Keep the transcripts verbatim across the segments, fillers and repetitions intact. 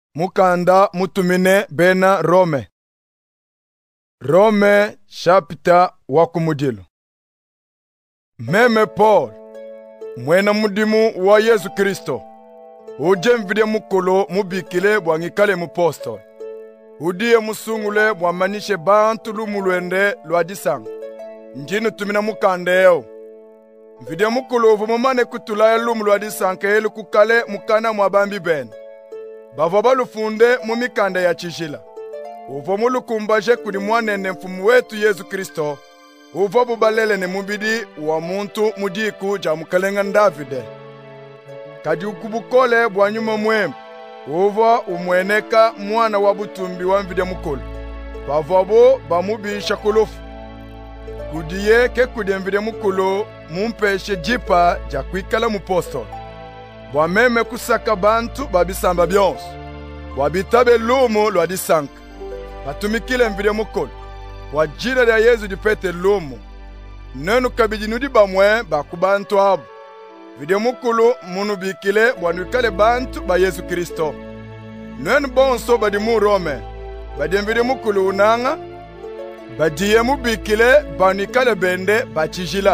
Mukanda mutumine bena Rome. Rome chapter wakumudilo. Meme Paul, mwena mudimu wa Yesu Kristo. Uje mvide mukolo mubikile bwangikale mupostol. Udiye musungule bwamanishe bantu lumulwende lwadisanga. Njinu tumina mukandeo. Mvide mukolo vumumane kutulaya lumu lwadisanga elu kukale mukana mwabambi bene. Bavo balufunde mu mikanda ya chishila. Uvo mulukumbaje kuli mwanene mfumu wetu Yesu Kristo. Uvo bubalele ne mubidi wa muntu mudiku ja mukalenga Davide. Kadi ukubukole bwanyuma mwembe. Uvo umweneka mwana wa butumbi wa mvide mukolo. Bavo bamubisha kulufu. Kudiye ke kudi mvide mukolo mumpeshe jipa ja kwikala mupostol. Bwameme kusaka bantu babisamba byonso. Bwabitabe lumu lwadisanka. Batumikile mvide mukolo. Bwajina lya Yesu dipete lumu. Nenu kabidi nudi bamwe bakubantu abo. Vide mukolo munu bikile bwanukale bantu ba Yesu Kristo. Nenu bonso badi mu Rome. Badi mvide mukolo unanga. Badiye mubikile banikale bende bachijila.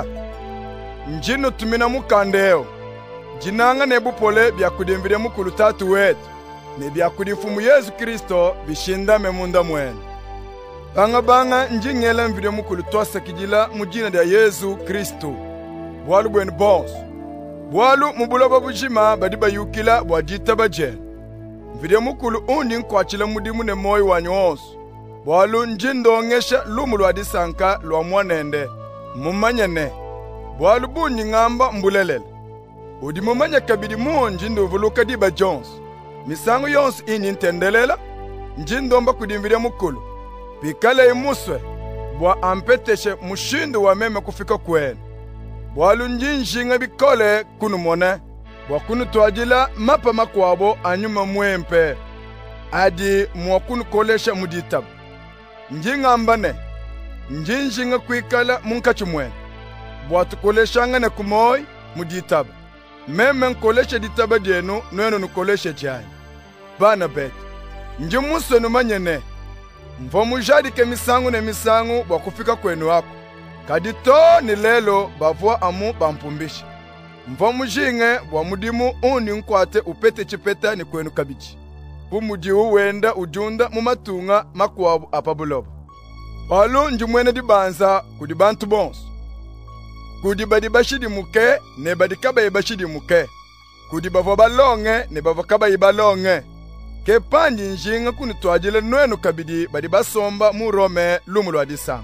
Njinu tumina mukandeo. Jinanga nebu pole byakudimvide mukulu tatu wetu. Ne byakudifumu Yesu Kristo bishinda memunda mwene. Banga banga njingela mvide mukulu tosa kijila mujina dia Yesu Kristo. Bwalu bwene bons. Bwalu mubulaba bujima badiba yukila bwajita baje. Mvide mukulu undi nkwachila mudimu ne moyo wanyonso. Bwalu njindongesha lumu lwadisanka lwa mwanende. Mumanyene. Bwalu bunyi ngamba mbulelele. Udi mumanya kabidi muo njindo vuluka diba Jones. Misangu yonsu ini ntendelela. Njindomba kudimvide mukulu. Pikale imuswe. Bwa ampeteshe mushindu wa meme kufika kwenu. Bwalu njinjinga bikole kunu mone. Bwa kunu tuajila mapa makwabo anyuma mwempe. Adi mwa kunu kolesha muditabu. Njinga mbane. Njinjinga kuikala munkachu mwenu. Bwa tukoleshanga ne kumoi muditabu. Meme nkoleshe ditaba dienu nwenu nukoleshe jani. Bana bet. Nji muso numanyene. Mvo mujadi ke misangu ne misangu bakufika kwenu wako. Kadito ni lelo bavua amu bampumbisha. Mvo mujinge bwa mudimu uni nkwate upete chipeta ni kwenu kabiji. Pumudi uwenda ujunda mumatunga makwabu apabuloba. Palu nji mwene dibanza kudibantu bonso. Kudi badi bashidi muke, ne badi kaba ibashidi muke. Kudi bavo balonge, ne bavo kaba ibalonge. Ke pandi njinga kuni tuajile nwenu kabidi badi basomba mu Rome lumu lwadisanga.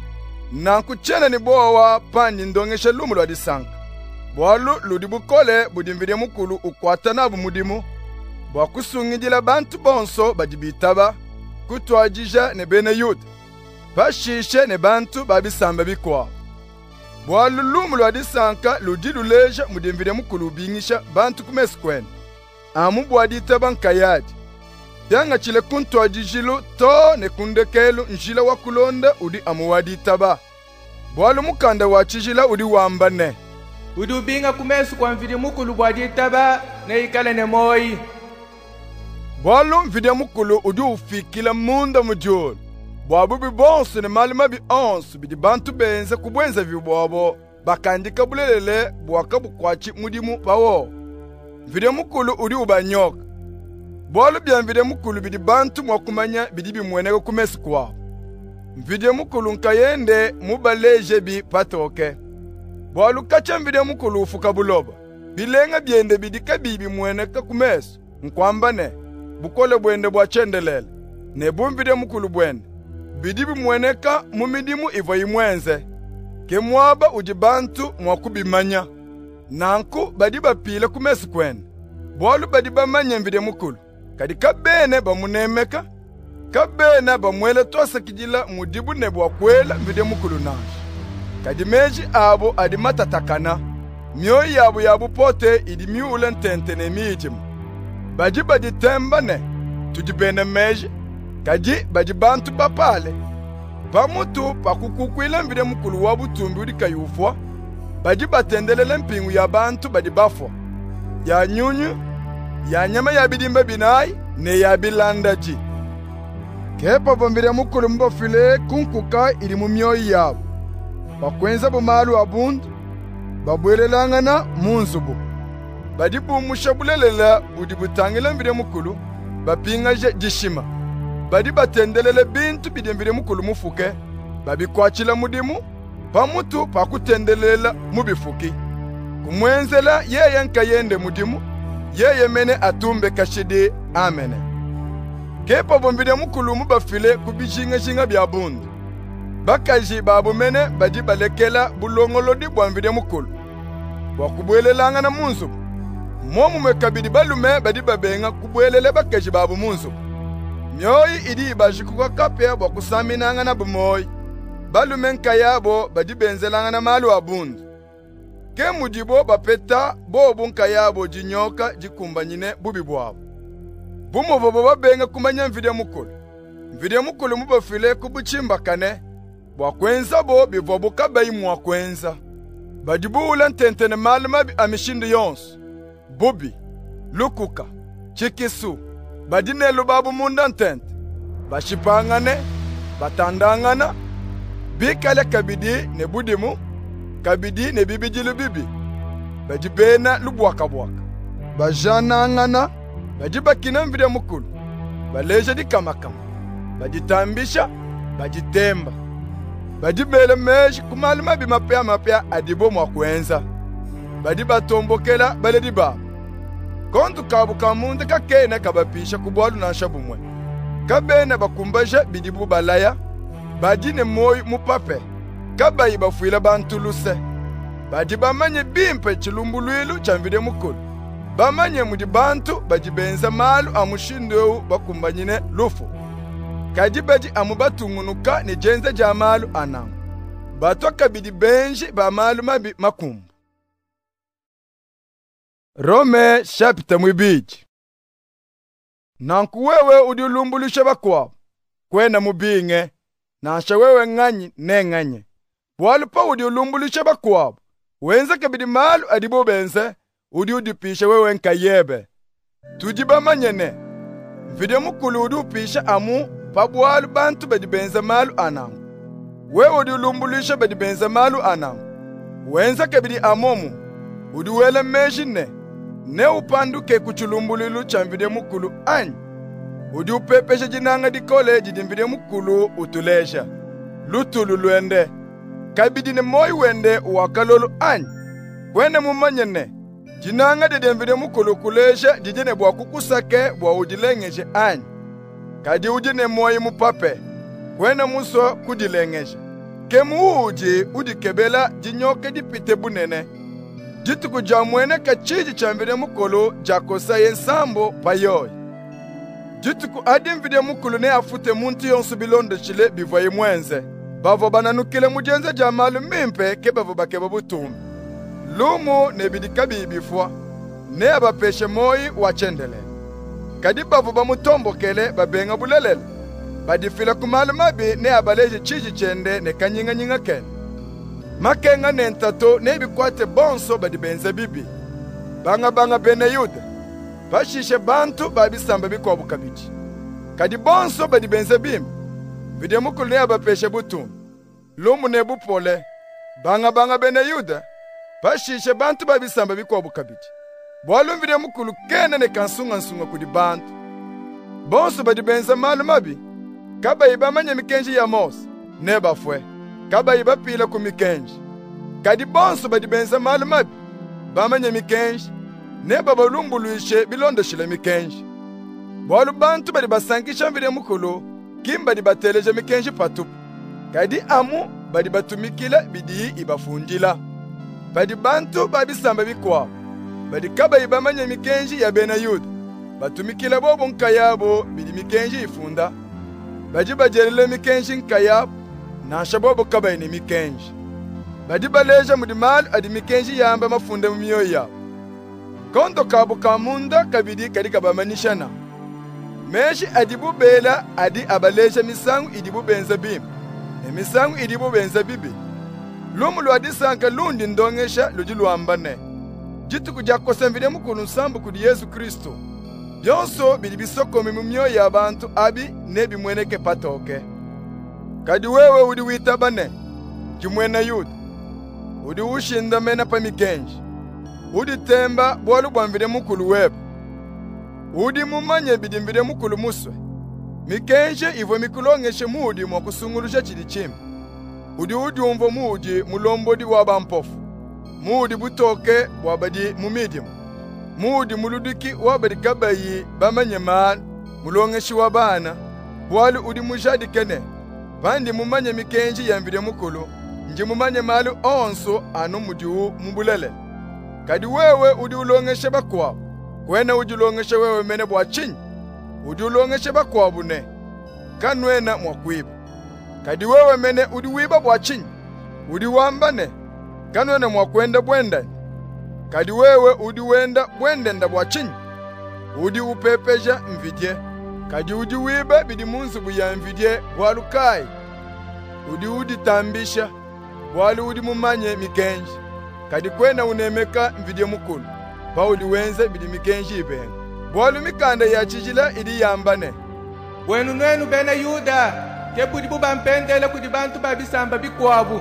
Na kuchene ni bowa pandi ndongeshe lumu lwadisanga. Bwalu ludibukole budimvide mukulu ukwata nabu mudimu. Bwa kusungidila bantu bonso badi bitaba. Kutuajija ne bene yuda. Pashishe ne bantu babisamba bikwa. Bwalu lumu lwadisanka ludilu leja mudimvide mukulu bingisha bantu kumesi kwenu. Amu bwadita bankayadi. Yanga chile kuntu ajijilu to ne kundekelu njila wakulonda udi amu wadita ba. Bwalu mukanda wachijila udi wambane. Udi ubinga kumesu kwa mvide mukulu bwadita ba ne ikale ne moi. Bwalu mvide mukulu udi ufikila munda mujulu. Bwabu bibonsu ne malima bi onsu bidi bantu benze kubwenza vibwabo bakandika bulelele bwaka bukwachi mudimu bawo. Mvide mukulu udi ubanyoka. Bwalu bya mvide mukulu bidi bantu mwakumanya bidi bimweneko kumesi kwao. Mvide mukulu nkayende mubaleje bi patoke. Bwalu kacha mvide mukulu ufuka buloba. Bilenga byende bidi kabibi mweneka kumesi. Nkwambane bukole bwende bwachendelele. Ne bumvide mukulu bwende. Bidibi mweneka mumidimu ivo imwenze. Ke mwaba ujibantu mwakubimanya. Nanku badiba pile kumesi kwenu. Bwalu badiba manya mvide mukulu. Kadi kabene bamunemeka. Kabene bamwele tosa kijila mudibu nebwa kwela mvide mukulu nashi. Kadi meji abo adimatatakana. Mioyi yabu yabu pote idimiule ntentene mijimu. Badiba ditemba ne. Tujibene meji. Kadi badi bantu bapale. Pamutu pakukukwila mvide mukulu wabutumbi udika yufwa. Badi batendelele mpingu ya bantu badi bafwa. Ya nyunyu, ya nyama ya bidimba binai, ne yabilanda ji. Kepa vambire mukulu mbafile kunkuka ili mu myoyo yabo. Bakwenza bumalu abundu, babwelelangana munzubu. Badi bumushabulelela budi butangila mbire mukulu, bapinga jishima. Badi batendelele bintu bidembire mukulu mufuke, babikwachila mudimu, pamutu pakutendelela mubifuki. Kumwenzela yeye nka yende mudimu, yeye mene atumbe kashidi amene. Kepa bombide mukulu mubafile kubijinga jinga bya bundu. Bakaji babu mene badi balekela bulongolodi bwambide mukulu. Wakubwelelanga na munzu. Momu mekabidi balume badi babenga kubwelele bakaji babu munzu. Myoyi idi bajikuka kape wakusaminanga na bumoyi. Balume nka yabo badi benzelanga na malu abundu. Ke mudibo bapeta bobu nka yabo jinyoka jikumbanyine bubi bwabo. Bumuvobo babenga kumanya mvide mukulu. Mvide mukulu mubafile kubuchimba kane. Bwakwenza bo bivobo kabayi mwakwenza. Badibula ntentene maluma bi amishindu yonsu. Bubi, lukuka, chikisu. Badinelu babu munda ntente. Bashipangane, batandangana. Bikale kabidi ne budimu. Kabidi ne bibijilu bibi. Badibena lubwaka bwaka. Bajanangana. Badibakina mvide mukulu. Baleja di kamakama. Baditambisha. Baditemba. Badibele meji kumaluma bi mapya mapya adibo mwakwenza. Badibatombokela baledi babo. Kontu kabu kamunde kakene kabapisha kubwalu na shabumwe. Kabene bakumbaje bidibu balaya. Badine moyi mupape. Kabayi bafuila bantuluse. Badibamanye bimpe chilumbuluilu chamvide mukulu. Bamanye mudibantu badibenza malu amushindewu bakumbanyine lufu. Kadibaji amubatungunuka ni jenze jamalu anamu. Batoka bidi benji ba malu mabi makumbu. Rome chapter mwibiji. Nankuwewe udiulumbulushe bakwabo. Kwena mubinge. Nansha wewe nganyi ne nganye. Bwalupa udiulumbulushe bakwabo. Wenza kabidi malu adibo benze. Udiudipisha wewe nkayebe. Tujiba manyene. Mvide mukulu udiupisha amu. Pabwalu bantu badibenza malu anamu. Wewe udiulumbulisha badibenza malu anamu. Wenza kabidi amomu. Udiwele mejine. Ne upanduke kuchulumbulilu chamvide mukulu anyi. Udiupepesha jinanga dikole jidimvide mukulu utulesha. Lutulu luende. Kabidi ne moi wende wakalolu anyi. Kwene mumanyene. Jinanga didimvide mukulu kulesha jijine bwa kukusake bwa udilengeje anyi. Kadi ujine moyi mupape. Kwena muso kudilengesha. Kemu uji udikebela jinyoke dipite bunene. Jitu kujamwene kachiji chamvide mukulu jakosa yensambo payoy. Jitu ku adimvide mukulu ne afute muntu yonsu bilondo chile bivaye mwenze. Bavo bananukile mujenze jamalu mimpe kebavo bakeba butumu. Lumu ne bidikabi bifwa. Ne abapeshe moyi wachendele. Kadi bavu bamutombokele babenga bulelele. Badifila kumala mabi ne abaleje chiji chende ne kanyinga nyinga ken. Makenga ne ntato ne bikwate bonso badibenza bibi. Banga banga bene yuda. Bashishe bantu babisamba bikwabu kabiji. Kadi bonso badibenza bimbi. Vide mukulu ne abapeshe butumu. Lumu ne bupole. Banga banga bene yuda. Bashishe bantu babisamba bikwabu kabiji. Bwalu mvide mukulu kene ne kansunga nsunga kudi bantu. Bonso badibenza malu mabi. Kaba iba manye mikenji ya mos. Neba fwe. Kaba iba pila ku mikenji. Kadi bonso badibenza malu mabi. Bamanye mikenji. Neba balumbuluishe bilondo shile mikenji. Bwalu bantu badibasankisha mvide mukulu. Kimba dibateleje mikenji patupu. Kadi amu badibatumikila bidi ibafundila. Badi bantu babisamba bikwa. Badi kaba ibamanye mikenji ya bena yuda. Batumikila bobo nkayabo bidi mikenji ifunda. Badi bajelele mikenji nkayabo. Nasha bobo kaba ini mikenji. Badi baleja mudimalu adi mikenji yamba mafunda mmiyo yabo. Kondo kabu kamunda kabidi kadi kabamanishana. Meshi adibu bela adi abaleja misangu idibu benza bimu. E misangu idibu benza bibi. Lumu luadi sanka lundi ndongesha luji luambane. Jitu kuja kosemvide mukulu nsambu kudi Yesu Kristo. byonso bili bisokomi mu myoyo y'abantu abi nebimweneke patoke. Kadi wewe udi witabane chimwena Yuda, udi ushinda mena pa mikenji, udi temba bwalu bwamvire mukulu weba, udi mumanye bidimvire mukulu muswe, mikenje ivo mikulongeshe mudi mwa kusungulusha chili chimbi, udi udi umvo mudi mulombodi waba mpofu, mudi butoke wabadi mumidimu, mudi muludiki wabadi kabayi bamanye man mulongeshi wabana, bwalu udi mujadi kene, bandi mumanye mikenji yamvire mukulu, nji mumanye malu onso anu mudiu mubulele. Kadi wewe udi ulongeshe bakwabu, kwena udi ulongeshe wewe mene bwa chinyi, udi ulongeshe bakwabu ne, kanwena mwakuiba. Kadi wewe mene udi wiba bwa chinyi, udi wambane, kanwena mwakwenda bwendani. Kadi wewe udi wenda bwendenda bwa chinyi, udi upepeja mvidye. Kadi udi wiba bidi munzubu ya mvidye bwalukai, udi udi tambisha, bwalu udi mumanye mikenji. Kadi kwena unemeka mvidye mukulu, pa udi wenze bidi mikenji ibenga. Bwalu mikanda ya chijila idi yambane. Bwenu nwenu bena Yuda, kebudi buba mpendele kudi bantu babisamba bikwabu.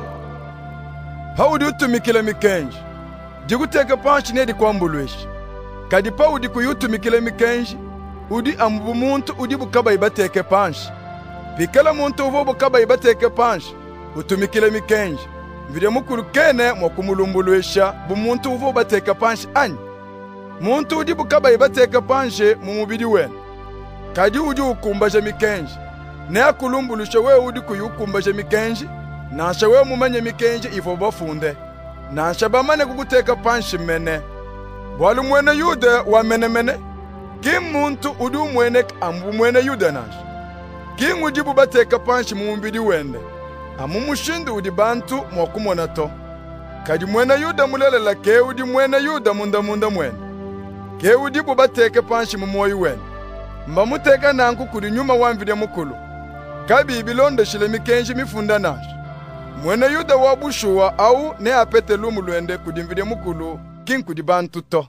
Pa udi utumikile mikenji, diguteke panchi nedi kwambulweshi. Kadi pa udi kuyutumikile mikenji, udi amubu muntu udi bukaba ibateke panchi. Pikala muntu uvo bukaba ibateke panchi, utumikile mikenji. Mvidye mukulu kene mwakumulumbulwesha bumuntu uvo bateka panchi anyi. Muntu udi bukaba ibateka panchi mumubidi wena. Kadi udi ukumbaje mikenji. Ne akulumbulusha we udi kuyukumbaje mikenji. Nasha we mumanye mikenji ivo bafunde. Nasha bamane kukuteka panchi mene. Bwalu mwene Yuda wa mene mene. Kim muntu udi umwene ambu mwene Yuda nasha. Kim udi bubateka panchi mumubidi wende. Amumushindu udi bantu mwakumona to. Kadi mwene Yuda mulelela ke udi mwene Yuda munda munda mwene. Ke udi bubateke panchi mumoyi wene. Mba muteka nanku kudi nyuma wamvide mukulu. Kabi ibilondo shile mikenji mifunda nasha. Mwene Yuda wabushuwa au ne apete lumu luende kudi mvide mukulu kin kudi bantu to.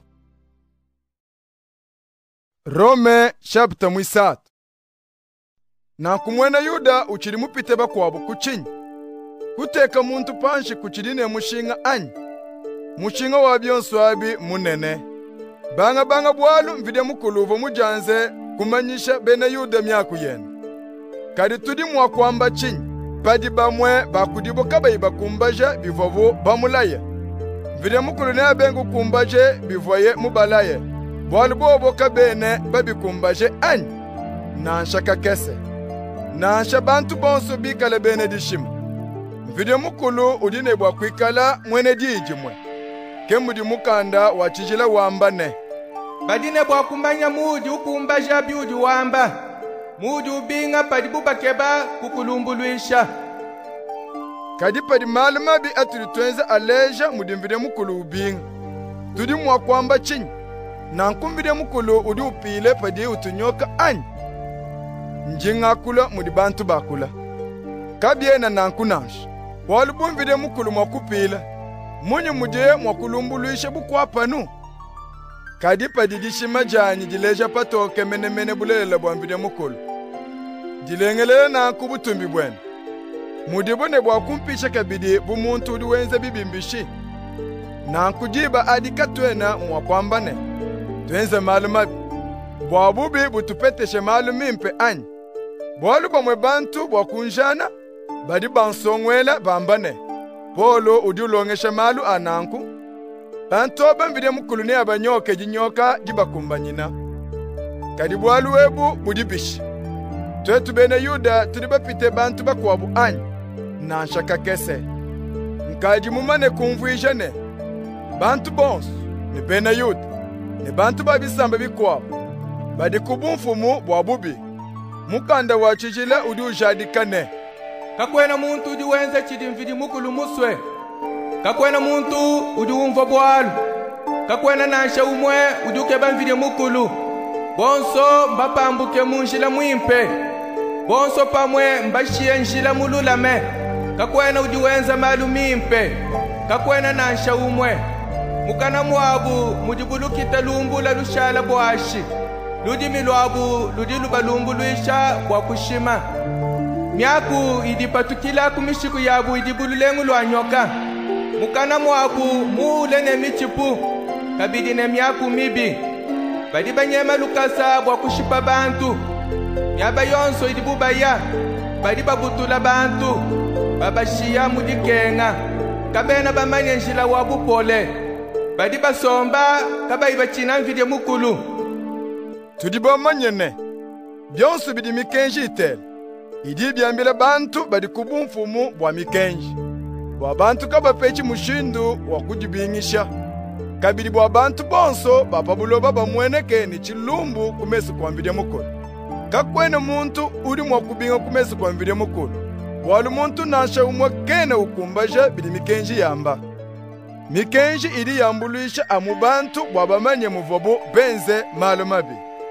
Rome chapter mwisatu. Nanku mwene Yuda uchiri mupite bakwabu kuchinyi. Kuteka muntu panshi kuchirine mushinga anyi. Mushinga wa byonso abi munene. Banga banga bwalu mvide mukulu uvo mujanze kumanyisha bene Yuda myaku yene. Kadi tudi mwakwamba chinyi, padi bamwe bakudibo kaba ibakumbaje bivovo bamulaya. Mvide mukulu ne abengu kumbaje bivoye mubalaye. Bwalu bobo kabene babikumbaje anyi. Nansha kakese. Nansha bantu bonso bikale bene dishimu. Mvide mukulu udine bwa kwikala mwene diji mwe. Kemudi mukanda wachijila wambane. Badine bwa kumanya mudi ukumbaja biudi wamba. Mudi ubinga padi buba keba kukulumbulwisha. Kadi padi maluma bi aturi tuenza aleja mudi mvide mukulu ubinga. Tudi mwakwamba chinyi. Nanku mvide mukulu udi upile padi utunyoka anyi. Njinga kula mudi bantu bakula. Kabye na nanku nashi. Walubu mvide mukulu mwakupila. Munyi muje mwakulumbuluishe bukwapanu. Kadi padidishi majani jileja patoke mene mene bulela bwa mvide mukulu. Jilengelele na kubutumbi bwene. Mudibone bwa kumpisha kabidi bumuntu udi wenze bibimbishi. Na kujiba adikatwena mwakwambane. Tuenze malumabi. Bwa bubi butupeteshe malumimpe anyi. Bwalu bamwe bantu bwa kunjana. Badi bansongwela bambane. Polo udi ulongesha malu ananku. Bantu bamvide mukulu ni abanyoke jinyoka jibakumbanyina. Kadi bwalu webu budibishi. Twetu bene Yuda tudibapite bantu bakwabu anyi. Nansha kakese. Nkadi mumane kumvuisha ne. Bantu bonsu ni bene Yuda. Ni bantu babisamba bikwabu. Badi kubumfumu bwabubi. Mukanda wachijila udi ujadikane. Kakwena muntu udi wenze chidi mvidi mukulu muswe. Kakwena muntu udi umva bwalu. Kakwena nansha umwe udi ukeba mvidi mukulu. Bonso mbapambuke munjila mwimpe. Bonso pamwe mbashie njila mululame. Kakwena udi wenza malu mimpe. Kakwena nansha umwe. Mukana mwabu mudibulukita lumbula lushala bwashi. ludimi lwabu ludi lubalumbuluisha bwa kushima. Myaku idi patukila kumishiku yabu idi bululengu lwa nyoka. Mukana mwabu muule ne michipu kabidi ne myaku mibi. Badi banyema lukasa bwa kushipa bantu. Myaba yonso idi bubaya. Badi babutula bantu. Babashia mudikenga. Kabena bamanye njila wabu pole. Badi basomba kaba ibachina mvide mukulu. Tudi bamanye ne. Byonso bidi mikenji itel. Idi byambila bantu badi kubumfumu bwa mikenji. Bwa bantu kaba pechi mushindu wa kudibingisha. Kabidi bwa bantu bonso bapabuloba bamweneke ni chilumbu kumesu kwa mvide mukulu. Kakwene muntu uri mwa kubinga kumesu kwa mvide mukulu. Walu muntu nasha umwa kene ukumbaje bidi mikenji yamba. Mikenji idi yambuluisha amu bantu bwabamanye muvobo benze malo mabi.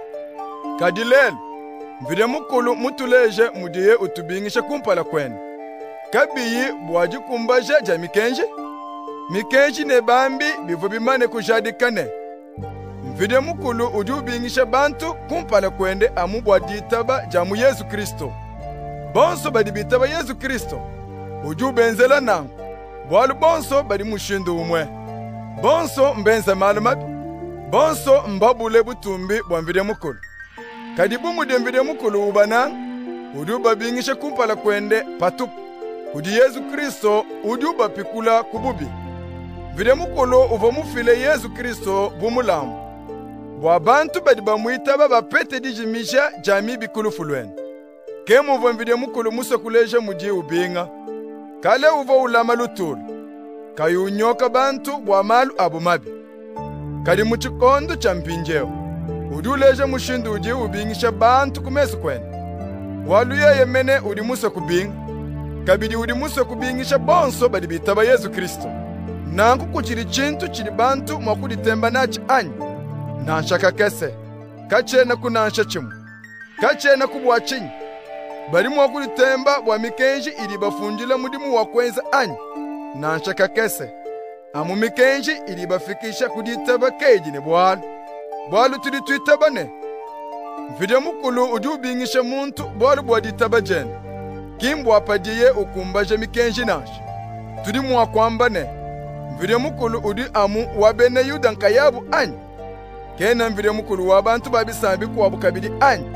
Kadilelo, mvide mukulu mutuleje mudiye utubingisha kumpala kwene. Kabiyi bwaji kumbaje ja mikenji? Mikenji ne bambi bivu bimane kujadikane. Mvide mukulu udi ubingisha bantu kumpala kwende amu bwaditaba jamu Yesu Kristo. Bonso badi bitaba Yesu Kristo. Udi ubenzela nangu. Bwalu bonso badi mushindu umwe. Bonso mbenza malu mabi. Bonso mbabule butumbi bwa mvide mukulu. Kadibu mude mvide mukulu ubana. Udi ubabingisha kumpala kwende patupu. Udi Yesu Kristo udi ubapikula kububi. Mvide mukulu uva mufile Yesu Kristo bumulamu. Bwa bantu badi bamuitaba bapete dijimisha jami bikulu fulwene. Kemu uva mvide mukulu musa kuleja mudi ubinga. Kale uva ulama lutulu. Kayunyoka bantu bwa malu abumabi. Kali muchikondo cha mpinjeo. Udi uleja mushindu udi ubingisha bantu kumesu kwene. Walu yeye mene udi musa kubinga. Kabidi udi musa kubingisha bonso badi bitaba Yesu Kristo. Nanku kuchiri chintu chiri bantu mwakuditemba nachi anyi. Nansha kakese. Kachena kunansha chimu. Kachena kubwa chinyi. Bari mwakuditemba bwa mikenji ili bafungila mudimu wakwenza anyi. Nansha kakese. Amu mikenji ili bafikisha kuditaba keji ne bwalu. Bwalu tuli tuitaba ne. Mvide mukulu udi ubingisha muntu bwalu bwaditaba jene. Kimbu apadiye ukumbaje mikenji nansha. Tudi mwakwamba ne. Mvide mukulu udi amu wabene yuda nkayabu anyi. Kena mvide mukulu wabantu babisambi kuwabu kabidi anyi.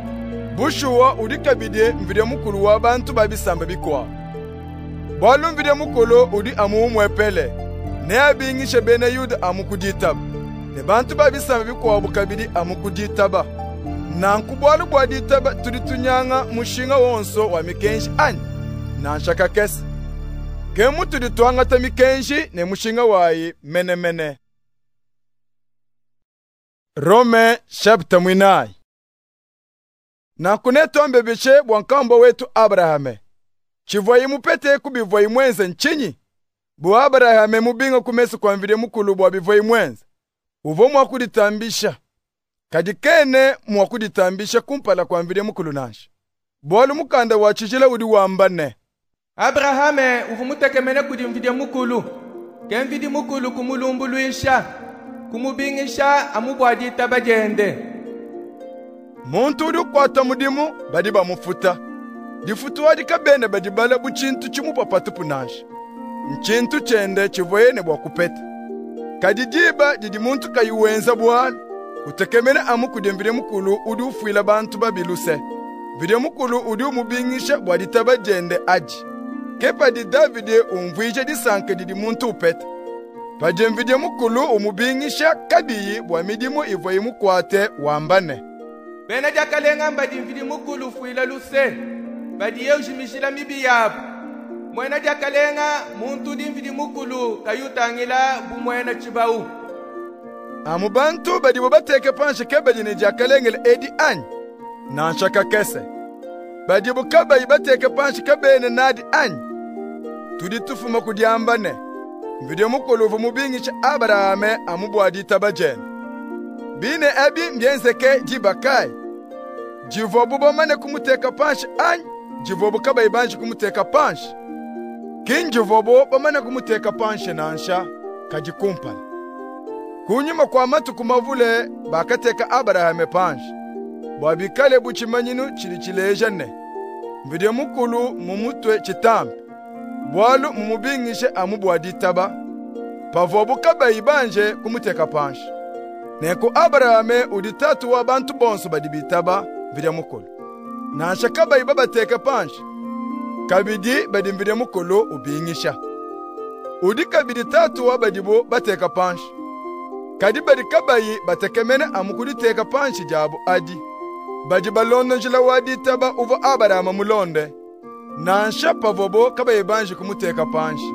Bushuwa udi kabide mvide mukulu wabantu babisamba bikuwa. Bwalu mvide mukulu udi amu umwepele. Ne abingishe bene yuda amu kuditaba. Ne bantu babisamba bikuwabu kabidi amu kuditaba. Nanku bwalu bwaditaba tuli tunyanga mushinga wonso wa mikenji anyi. Nanshaka kese. Kemu tuli tuangata mikenji ne mushinga wayi mene mene. Rome chapter mwinai. Na kuneto mbebishe bwankambo wetu Abrahame. Chivoyi mupete kubivoyi mwenze nchinyi. Bu Abrahame mubinga kumesu kwa mvide mukulu bwa bivoyi mwenze. Uvo mwakuditambisha. Kadikene mwakuditambisha kumpala kwa mvide mukulu nansha. Bwalu mukanda wachijila udi wambane. Abrahame uvu mutekemene kudi mvide mukulu. Ke mvide mukulu kumulumbuluisha. Kumubingisha amu bwaditaba jende. Muntu udi kwata mudimu badi bamufuta. Difutu wadi kabene badi bala buchintu chimu papatupu nansha. Nchintu chende chivoyene bwa kupeta. Kadidiba didi muntu kayuwenza bwala. Utekemene amu kudi mvide mukulu udi ufuila bantu babiluse. Mvide mukulu udi umubingisha bwaditaba jende aji. Kepa di Davide umvije disanke didi muntu upeta. Paje mvide mukulu umubingisha kabiyi bwa midimu ivoyi mukwate wambane. Bena jakalenga mbadi mvide mukulu ufuila luse. Badi ye ujimishila mibi yabu. Mwena jakalenga muntu di mvide mukulu kayutangila bumwena chibau. Amu bantu badi bobateke panshe kebedi ni jakalengele edi anyi. Nanshaka kese. Badi bukaba ibateke panshe kebene nadi anyi. Tudi tufuma kudiambane. Mvide mukulu uvu mubingisha Abrahame amu bwaditaba jene. Bine ebi mbienzeke jibakai. Jivobu bomane kumuteka panshe anyi. Jivobu kaba ibanshi kumuteka panshe. Kin jivobu bomane kumuteka panshe nansha kajikumpala. Kunyuma kwa matuku mavule bakateka Abrahame panshi. Bwabikale buchimanyinu chili chileja ne. Mvide mukulu mumutwe chitambi. Bwalu mumubingishe amu bwaditaba. Pavobu kabayi banje kumuteka panshi. Neko Abrahame uditatu wa bantu bonso badibitaba mvide mukulu. Nansha kabayi babateka panshi. Kabidi badi mvide mukulu ubingisha. Udi kabidi tatu wa badibo bateka panshi. Kadi badi kabayi batekemene amukudi teka panshi jabu adi. Badi balondo njila wadi taba uvo Abrahama mulonde. Nansha pavobo kabayi banji kumuteka panshi.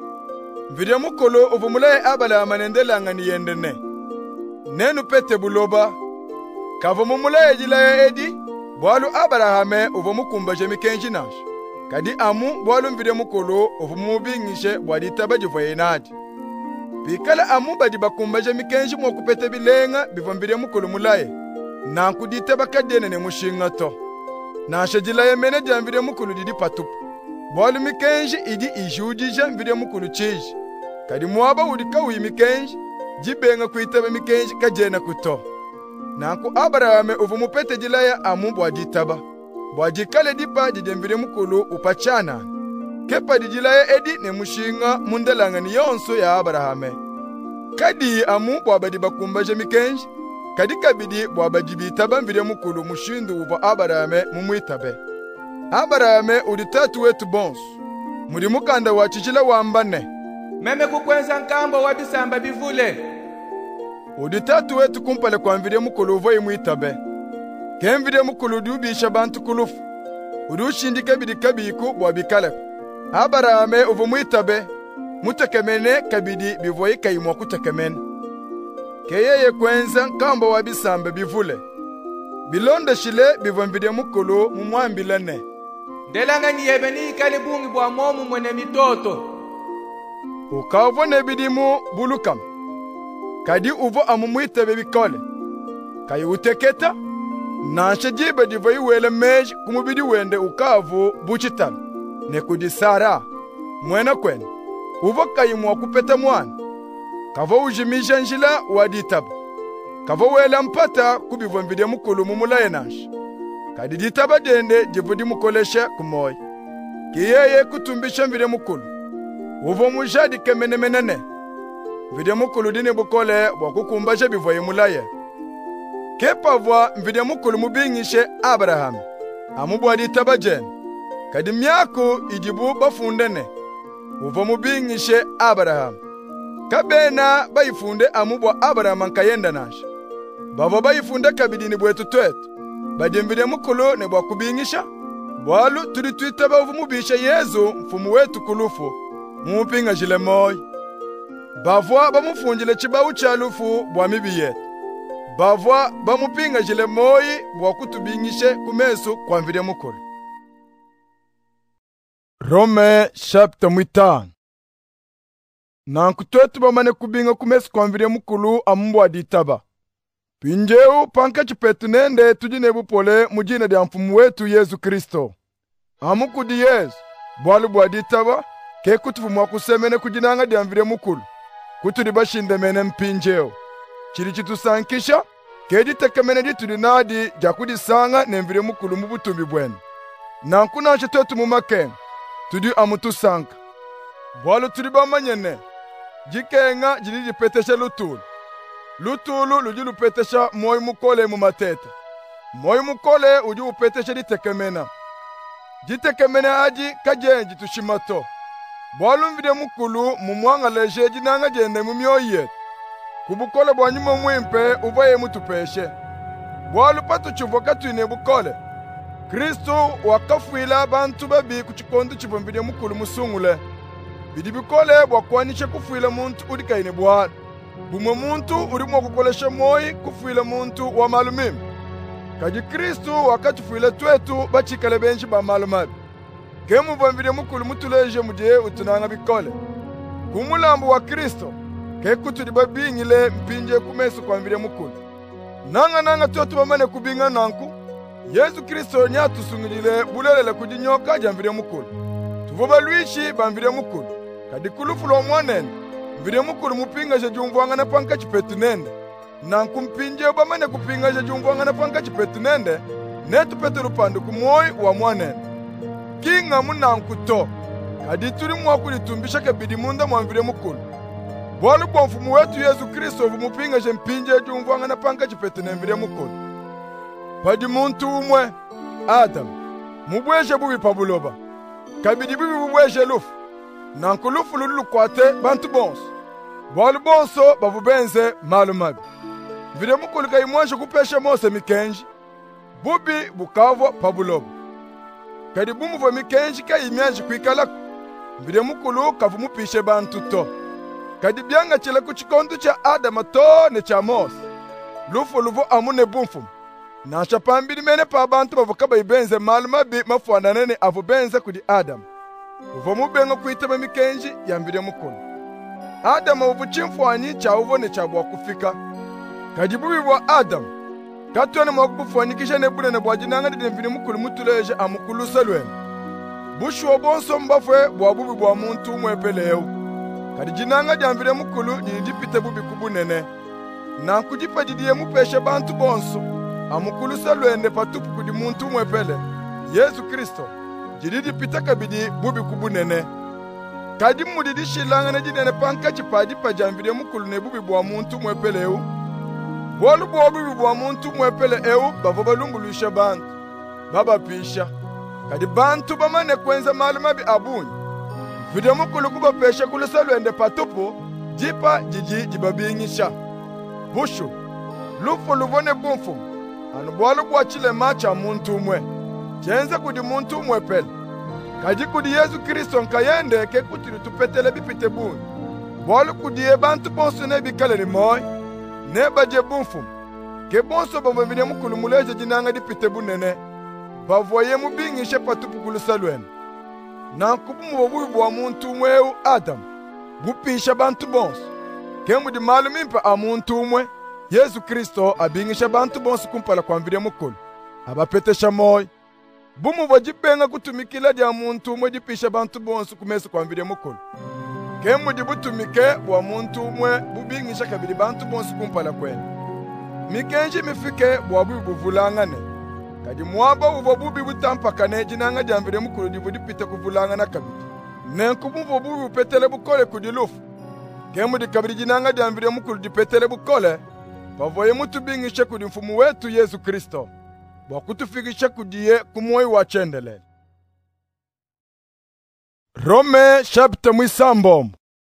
Mvide mukulu uvo mulaye Abrahama nendela ngani yendene. Nenu pete buloba. Kavo mumulaye jila edi. Bwalu Abrahame uvo mukumbaje mikenji nansha. Kadi amu bwalu mvide mukulu uvo mubingishe bwadi taba jivoye nadi. Pikala amu badi bakumbaje mikenji mwakupete bilenga bivambire mukulu mulaye. Nankudite bakadene ne mushinga to. Nansha jilaye mene jamvire mukulu didi patupu. Bwalu mikenji idi ijudija mvire mukulu chiji. Kadi mwaba udika ui mikenji, jibenga kuitaba mikenji kajena kuto. Nanku Abrahame uvu mupete jilaye amu bwadi taba. Bwadi kale dipa didemvire mukulu upachana. Kepa dijilaye edi ne mushinga mundelangani yonso ya Abrahame. Kadi amu bwabadi bakumbaje mikenji, kadi kabidi bwabadi bitaba mvire mukulu mushindu uva Abrahame mumuitabe. Abrahame uditatu wetu bonsu. Muri mukanda wa chichila wambane. Meme kukwenza nkambo wa bisamba bivule. Uditatu wetu kumpale kwa mvire mukulu uva imuitabe. Kemvire mukulu dubisha bantu kulufu. Udushindike bidi kabiku bwabikaleku. Abrahame uvu muitabe, mutekemene kabidi bivoyi kayimwa kutekemene. Keyeye kwenza nkambo wa bisambe bivule. Bilonde shile bivambide mukulu mumwambilane. Ndelanga niyebe ni ikali bungi bwa momu mwene mitoto. Ukavone bidimu bulukam. Kadi uvo amumuitabe bikole. Kayi uteketa. Nanshe jibe divoyi wele meji kumubidi wende ukavu buchitalo. Nekudi Sara, mwena kwene, uvo kayimwa kupeta mwana. Kavo ujimisha njila waditaba. Kavo wela mpata kubivambide mukulu mumulaye nansha. Kadi ditaba dende jivudi mukolesha kumoy. Kiyeye kutumbisha mvide mukulu. Uvo mujadi kemene menene. Mvide mukulu dine bukole wakukumbasha bivoye mulaye. Kepa vwa mvide mukulu mubingishe Abraham. Amubwa ditaba jene. Kadi myako idibu bafundene. Uvo mubingishe Abraham. Kabena bayifunde amubwa Abraham nkayenda nasha. Bavo bayifunde kabidini bwetu twetu. Badimvide mukulu ne bwa kubingisha. Bwalu tuli twitaba uvu mubisha Yezu mfumu wetu kulufu. Mupinga jile moi. Bavwa bamufunjile chibawu chalufu bwa mibi yetu. Bavwa bamupinga jile moi bwa kutubingishe kumesu kwa mvide mukulu. Rome chapter mwitano. Nanku twetu bamane kubinga kumesi kwa mvide mukulu amumbwa ditaba. Pinjeu panka chipetu nende tujine bupole mujine dia mfumu wetu Yesu Kristo. Amukudi Yesu, bwalu bwa ditaba, ke kutufumu kusemene kujinanga dia mvide mukulu. Kutudi bashinde mene mpinjeu. Chiri chitusankisha, ke ditekemene ditudi nadi jakudi sanga ne mvide mukulu mubutumbi bwene. Nanku nanshe twetu mumakene. Tudi amutu sanka. Bwalu tudi bamanyene. Jikenga jili jipetesha lutulu. Lutulu luji lupetesha moyo mukole mu matete. Moyo mukole uji upetesha ditekemena. Jitekemena aji kajenji tushimato. Bwalu mvide mukulu mumwanga leje jinanga jende mumyoye. Kubukole bwanyuma mwimpe uvaye mutupeshe. Bwalu patu chuvoka tuine bukole. Kristo wakafuila abantu babi kuchikondo chivambide mukulu musungule. Bidi bikole bwakwanisha kufuila muntu udikaine bwana. Bumwe muntu urimo kukolesha moi kufuila muntu wa malumimi. Kaji Kristo wakatufuila twetu bachikale benshi ba malumabi. Kemu vambide mukulu mutuleje mudie utunanga bikole. Kumulambu wa Kristo ke kutudi babingile mpinje kumesu kwa mvide mukulu. Nanga nanga twetu bamane kubinga nanku. Yesu Kristo nyatu sungilile bulelele kudinyoka jamvide mukulu. Tuvoba luishi bamvide mukulu. Kadi kulufu lo mwanene. mvide mukulu mupinga je jumvwanga na panka chipetu nende. Na nkumpinje bamane kupinga je jumvwanga na panka chipetu nende. Netu petu rupandu kumoi wa mwanene. Kinga muna nkuto. Kadi turi mwakuli tumbisha kebidi munda mwamvide mukulu. Bwalu kwa mfumu wetu Yesu Kristo vumupinga je mpinje jumvwanga na panka chipetu nemvide mukulu. Padi muntu umwe, Adam, mubweje bubi pabuloba. Kabidi bubi mubweje lufu. Na nkulufu lulu kwate bantu bonso. Bwalu bonso bavubenze malu mabi. Vide mukulu kaimwansha kupesha mose mikenji. Bubi bukavo pabuloba. Kadi bumuvo mikenji kaimyanji kuikalako. Vide mukulu kavumupishe bantu to. Kadi byanga chile kuchikondu cha Adama to ne cha mose. Lufu luvu amune bumfumu. Na shapambili mene pa bantu bavukaba ibenze malu mabi mafuananene avubenze kudi Adam. Uvo mubenga kuitema mikenji ya mvide mukulu. Adam uvu chimfuani cha uvo ne cha bwa kufika. Kajibubi bwa Adam. Katuane mwakubufuani kisha nebune ne bwa jinanga dide mvide mukulu mutuleje amukulu salwene. Bushu obonso mbafwe bwa bubi bwa muntu mwepeleu. Kadi jinanga dya mvide mukulu didipite bubi kubunene. Na kujipa didiye mupeshe bantu bonso. Amukulu salwende patupu kudi muntu mwepele. Yesu Kristo. Jididi pitaka bidi bubi kubunene. Kadi mudidi shilanga na jidene panka chipadi pa jamvide mukulu ne bubi bwa muntu mwepele eu. Bwalu bwa bubi bwa muntu mwepele eu bavo balungulusha bantu. Baba pisha. Kadi bantu bamane kwenza malu mabi abunyi. Vide mukulu kuba pesha kulu salwende patupu. Jipa jiji jibabingisha. Bushu. Lufu luvone bumfumu. Anu bwalu kwa chile macha muntu umwe. Chenze kudi muntu umwe pele. Kaji kudi Yesu Kristo nkayende ke kutiri tupetele bipite buni. Bwalu kudi ye bantu bonso ne bikale ni moi. Ne baje bumfumu. Ke bonso bavavide mukulu muleje jinanga dipite bunene. Bavoye mubingishe patupu kulu salwene. Na kupumu wabubi bwa muntu umwe u Adam. Bupisha bantu bonso. Ke mudi malu mimpa a muntu umwe. Yesu Kristo abingisha bantu bonso kumpala kwa mvide mukulu. Abapetesha moi. Bumu vajipenga kutumikila dia muntu umwe dipisha bantu bonso kumesu kwa mvide mukulu. Kemu di butumike bwa muntu umwe bubingisha kabili bantu bonso kumpala kwene. Mikenji mifike bwa bubi buvulangane. Kadi mwaba uvo bubi butampakane jinanga dia mvide mukulu di budipite kuvulangana kabili. Nenkumu vo bubi bupetele bukole kudilufu. Kemu di kabili jinanga dia mvide mukulu di petele bukole. Pavoye mutu bingishe kudi mfumu wetu Yesu Kristo. Bwa kutufikisha kudiye kumoi wa chendele. Rome chapter mwisambom.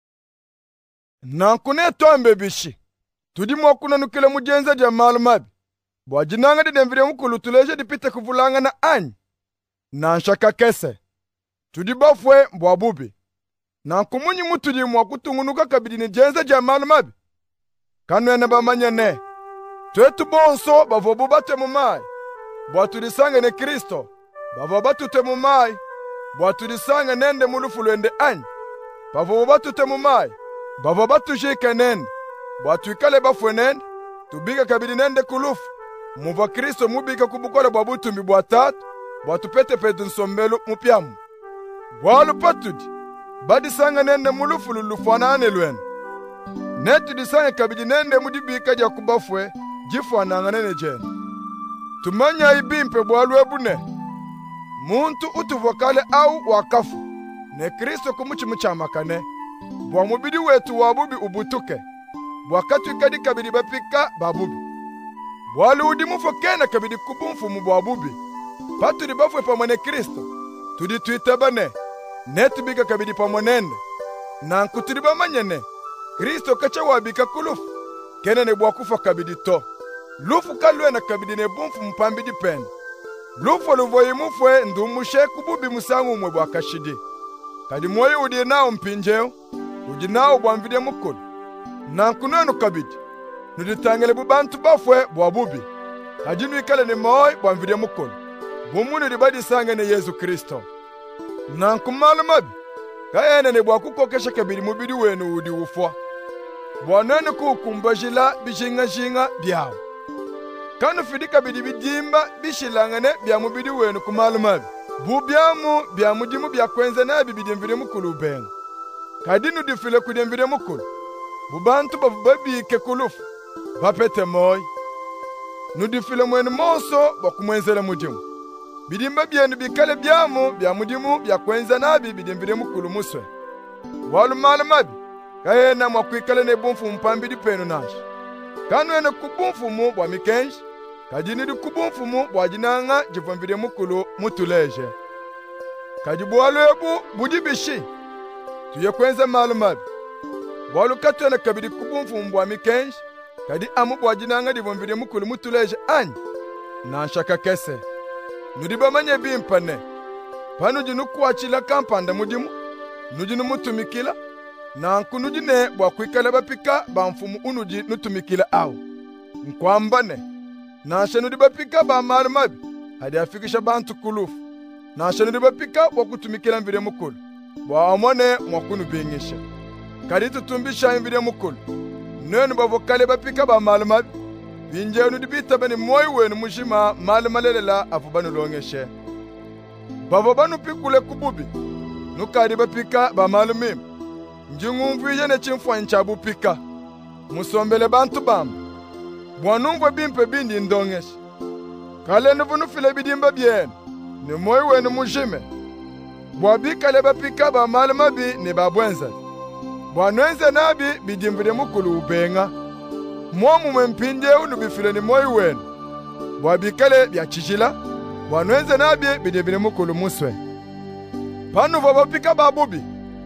Nankune tombe bishi. Tudi mwakuna nukile mujenza dia malu mabi. Bwa jinanga di demvire mukulu tuleje dipite kuvulanga na anyi. Nanshaka kese. Tudi bafwe bwa bubi. Nankumunyi mutu di mwakutungunuka kabidi ni jenza dia malu mabi. Kanu ene bamanya ne. Twetu bonso bavobu bate mumai. Bwa tulisange ne Kristo. Bavobu batute mumai. Bwa tulisange nende mulufu lwende anyi. Bavobu batute mumai. Bavobu batujike nende. Bwa tuikale bafwe nende. Tubiga kabidi nende kulufu. Muva Kristo mubiga kubukole bwa butumbi bwa tatu. Bwa tupete pedu nsombelu mupyamu. Bwa lupatudi. Badi sanga nende mulufu lulufu anane lwende. Netu disange kabidi nende mudibika dia kubafwe, jifu ananganene jene. Tumanya ibimpe bwalu ebune. Muntu utuvokale au wakafu. Ne Kristo kumuchi mchamakane. Bwa mubidi wetu wabubi ubutuke. Bwakatu ikadi kabidi bapika babubi. Bwalu udimufu kena kabidi kubumfu mbuabubi. Patu dibafwe pamone Kristo. Tudi tuitabane. Netu biga kabidi pamonende. Na nkuturiba manyene. Kristo kacha wabika kulufu. Kene ne bwakufa kabidi to. Lufu kalwe na kabidi ne bumfu mpambidi pen. Lufu luvoye mufwe ndumushe kububi musangu umwe bwakashidi. Kadi mwoye udi nao mpinjeo. Udi nao bwamvide mukulu. Na nkunwenu kabidi. Nuditangele bubantu bafwe bwabubi. Kajinu ikale ni moy bwamvide mukulu. Bumunu dibadi sange ne Yesu Kristo. Na nkumalu mabi. Kayene ne bwakukokesha kabidi mubidi wenu udi ufwa. Bwanene kukumbajila bijinga-jinga biawo. Kanu fidika bidi bidimba bishilangane bia mubidi wenu kumalu mabi. Bubyamu bia mudimu bia kwenze na bibidi mvide mukulu benga. Kadinu difile kudemvide mukulu. bubantu bavu babike kulufu bapete moyo nudifile mwene monso bakumwenzela mudimu bidimba byenu bikale byamu bya mudimu byakwenza nabi bidimbire mukulu muswe walumala mabi kayena mwakwikale ne bumfu mpambidi penu nashi kanwene kubumfumu bwa mikenji kajinidi kubumfumu bwa jinanga jivambire mukulu mutuleje kajibwalwebu budibishi tuye kwenza malu mabi bwalu katwene kabidi kubumfumu bwa mikenji kadi amu bwa jinanga divambire mukulu mutuleje anyi nanshaka kese nudiba manye bimpane panu jinu kuachila kampanda mudimu nujinu mutumikila nanku nujine bwa kwikala bapika bamfumu unuji nutumikila au nkwambane nashe nudiba pika ba malu mabi hadi afikisha bantu kulufu nashe nudiba pika bwa kutumikila mvire mukulu bwa amone mwakunu bingisha kadi tutumbisha mvire mukulu nenu bavokale bapika ba malu mabi binje nudibita bani moyi wenu mujima malu malelela afu banu longeshe bavo banu pikule kububi nukadi bapika ba malu mimi njingumvu yene chimfwa nchabu pika musombele bantu bamba bwanumvu bimpe bindi ndongeshe kale nuvu nufile bidimba byenu ni moyi wenu mujime bwabikale bapika ba malu mabi ni babwenza bwanwenze nabi bidimbire mukulu ubenga mwomu mwempinde unubifile ni moyi wenu bwabikale byachijila bwanwenze nabi bidimbire mukulu muswe panuvo bapika babubi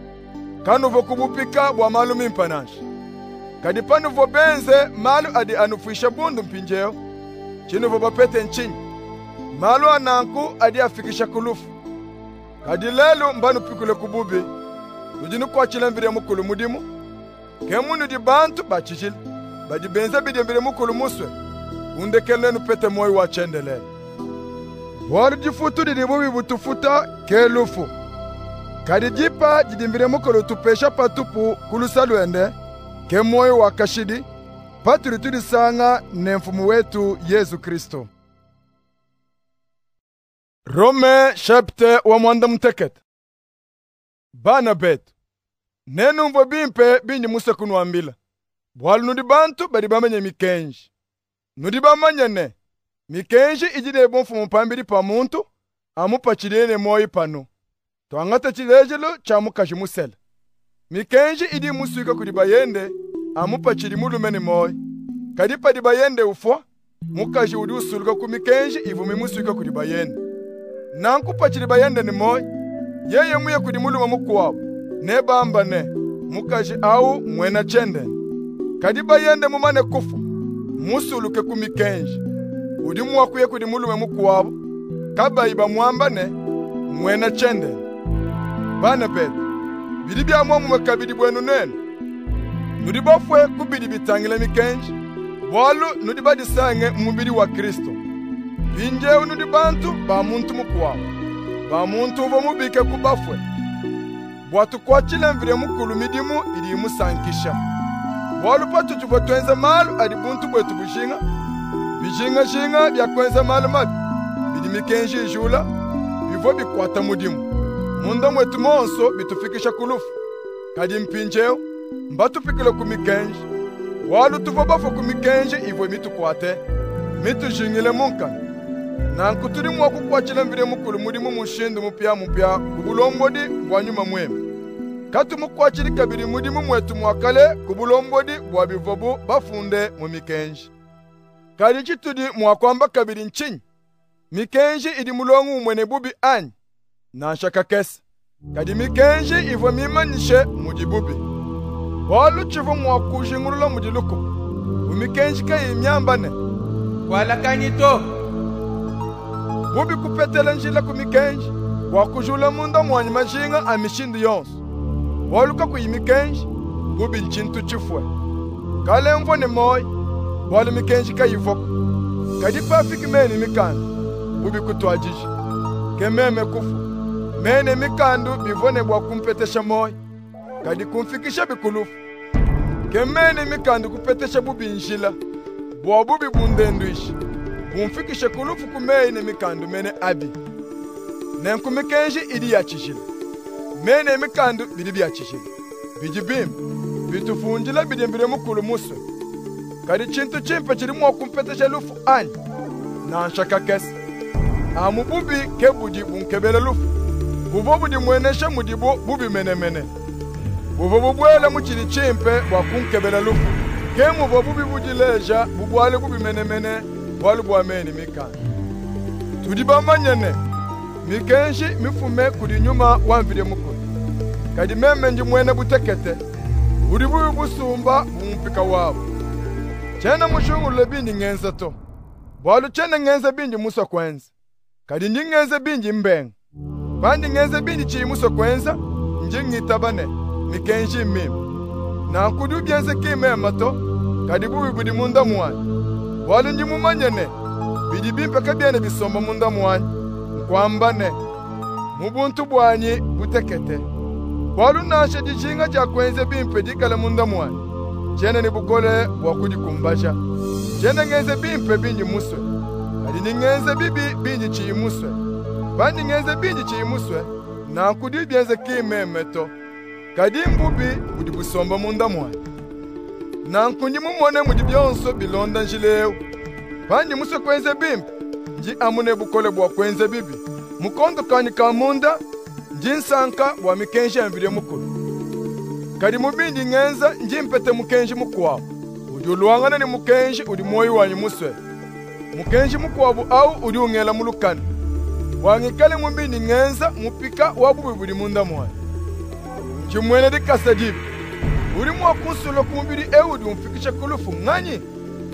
kanuvo kubupika bwa malu mimpanashi kadi panuvo benze malu adi anufisha bundu mpinjeo chinuvo bapete nchinyi malu ananku adi afikisha kulufu kadi lelu mbanu pikule kububi ujinu kwa chilambire mukulu mudimu kemunu di bantu bachijil badi benze bidembire mukulu muswe undekele nupete moyo wa chendele wari jifutu di dibubi butufuta kelufu kadi jipa jidimbire mukulu tupesha patupu kulusalwende ke moyo wa kashidi paturi tudisanga ne mfumu wetu Yesu Kristo. Rome chapte wa mwanda mtekete bana betu nenu mvo bimpe binyi musa kunuambila bwalu nudi bantu badi bamenye mikenji nudi bamanye ne mikenji ijide bonfu mpambiri pa muntu amupa chidene moyi pano twangata chilejelo cha mukaji musela mikenji idi musuika kudi bayende amupa chidi mulumeni moyi kadipa di bayende ufwa mukaji udi usuluka ku mikenji ivumi musuika kudi bayende nankupa chidi bayende ni moyi yeye muye kudi muluma mukuwabu ne bamba ne mukaji au mwena chende kadi bayende mumane kufu musuluke ku mikenji udi muwakuye kudi muluma mukuwabu kaba iba mwamba ne mwena chende bana betu bidi bya mwa mwakabidi bwenu nene nudi bafwe kubidi bitangile mikenji bwalu nudi badisange mubiri wa Kristo binje nudi bantu ba muntu mukwa ba muntu vo mubike kubafwe bwatu kwa chile mvire mukulu midimu ili musankisha bwalu patu tuvotwenza malu adi buntu bwetu bushinga bijinga shinga bya kwenza malu mabi bidi mikenji jula bivo bikwata mudimu munda mwetu monso bitufikisha kulufu kadi mpinjeo mbatu pikile ku mikenji walu tuvo bafo ku mikenji ivo mitukwate mitujingile munkana nanku turi mwa kukwachila mvire mukulu mudimu mushindu mupya mupya kubulombodi bwa nyuma mweme katu mukwachili kabiri mudimu mwetu mwakale kubulombodi bwa bivobu bafunde mu mikenji kadi chitudi mwakwamba kabiri nchinyi mikenji idi mulongu mwene bubi anyi nanshaka kese kadi mikenji ivo mimanyishe mudibubi walu chivo mwakujingulula mudiluku umikenji kayi myambane wala kanyito bubi kupetela njila ku mikenji wakujula munda mwanyi majinga amishindu yonso waluka ku imikenji bubi nchintu chifwe kale mvo ni moyi wali mikenji kayivoko kadi pafiki meni mikanda bubi kutwajiji kememe kufu mene mikandu bivone bwa kumpetesha moyi kadi kumfikisha bikulufu kemene mikandu kupetesha bubi njila bwa bubi bundenduishi bumfikishe kulufu kumei ne mikandu mene abi nenku mikenji idi yachishila mene mikandu bidi byachishila bijibim bitufunjila bidimbire mukulu muswe kadi chintu chimpe chili mwakumpetesha lufu ani na nshaka kesi amu bubi ke budi bunkebele lufu buvo budi mwenesha mudibo bubi menemene buvo bubwele muchili chimpe bwakunkebele lufu ke muvo bubi budi leja bubwale bubi menemene walu bwameni mikani tudi bamanyene mikenshi mifume kudi nyuma wamvire mukulu kadi meme nji mwene butekete uri bubi busumba bumpika wabo chena mushungule bindi ngenza to bwalu chena ngenza bindi musa kwenza kadi ndi ngenza bindi mbenga bandi ngenza bindi chiri musa kwenza nji ngitabane mikenshi mimi na kudu byenze kime mato kadi bubi budi munda mwani bwalu nji mumanyene bidi bimpe kabyene bisomba munda mwani kwambane mubuntu bwanyi butekete bwalu nashe dijinga ja kwenze bimpe dikala munda mwani chene ni bukole wakudi kumbasha chene ngenze bimpe binji muswe kadi ni ngenze bibi binji chiyi muswe bandi ngenze binji chiyi muswe na kudi byenze kime meto kadi mbubi budi busomba munda mwani na nkundi mumone mudi byonso bilonda njileu bandi muswe kwenze bimpe nji amune bukole bwa kwenze bibi mukondo kani kamunda nji nsanka bwa mikenshi amvire mukulu kadi mubindi ngenza nji mpete mukenshi mukwabu udi uluangana ni mukenshi udi moyo wanyu muswe mukenshi mukwabu au udi ungela mulukani wangikale mubindi ngenza mupika wabubi budi munda mwani nji mwene di kasadibi udi mwakunsulo kumubiri e udi umfikisha kulufu ngani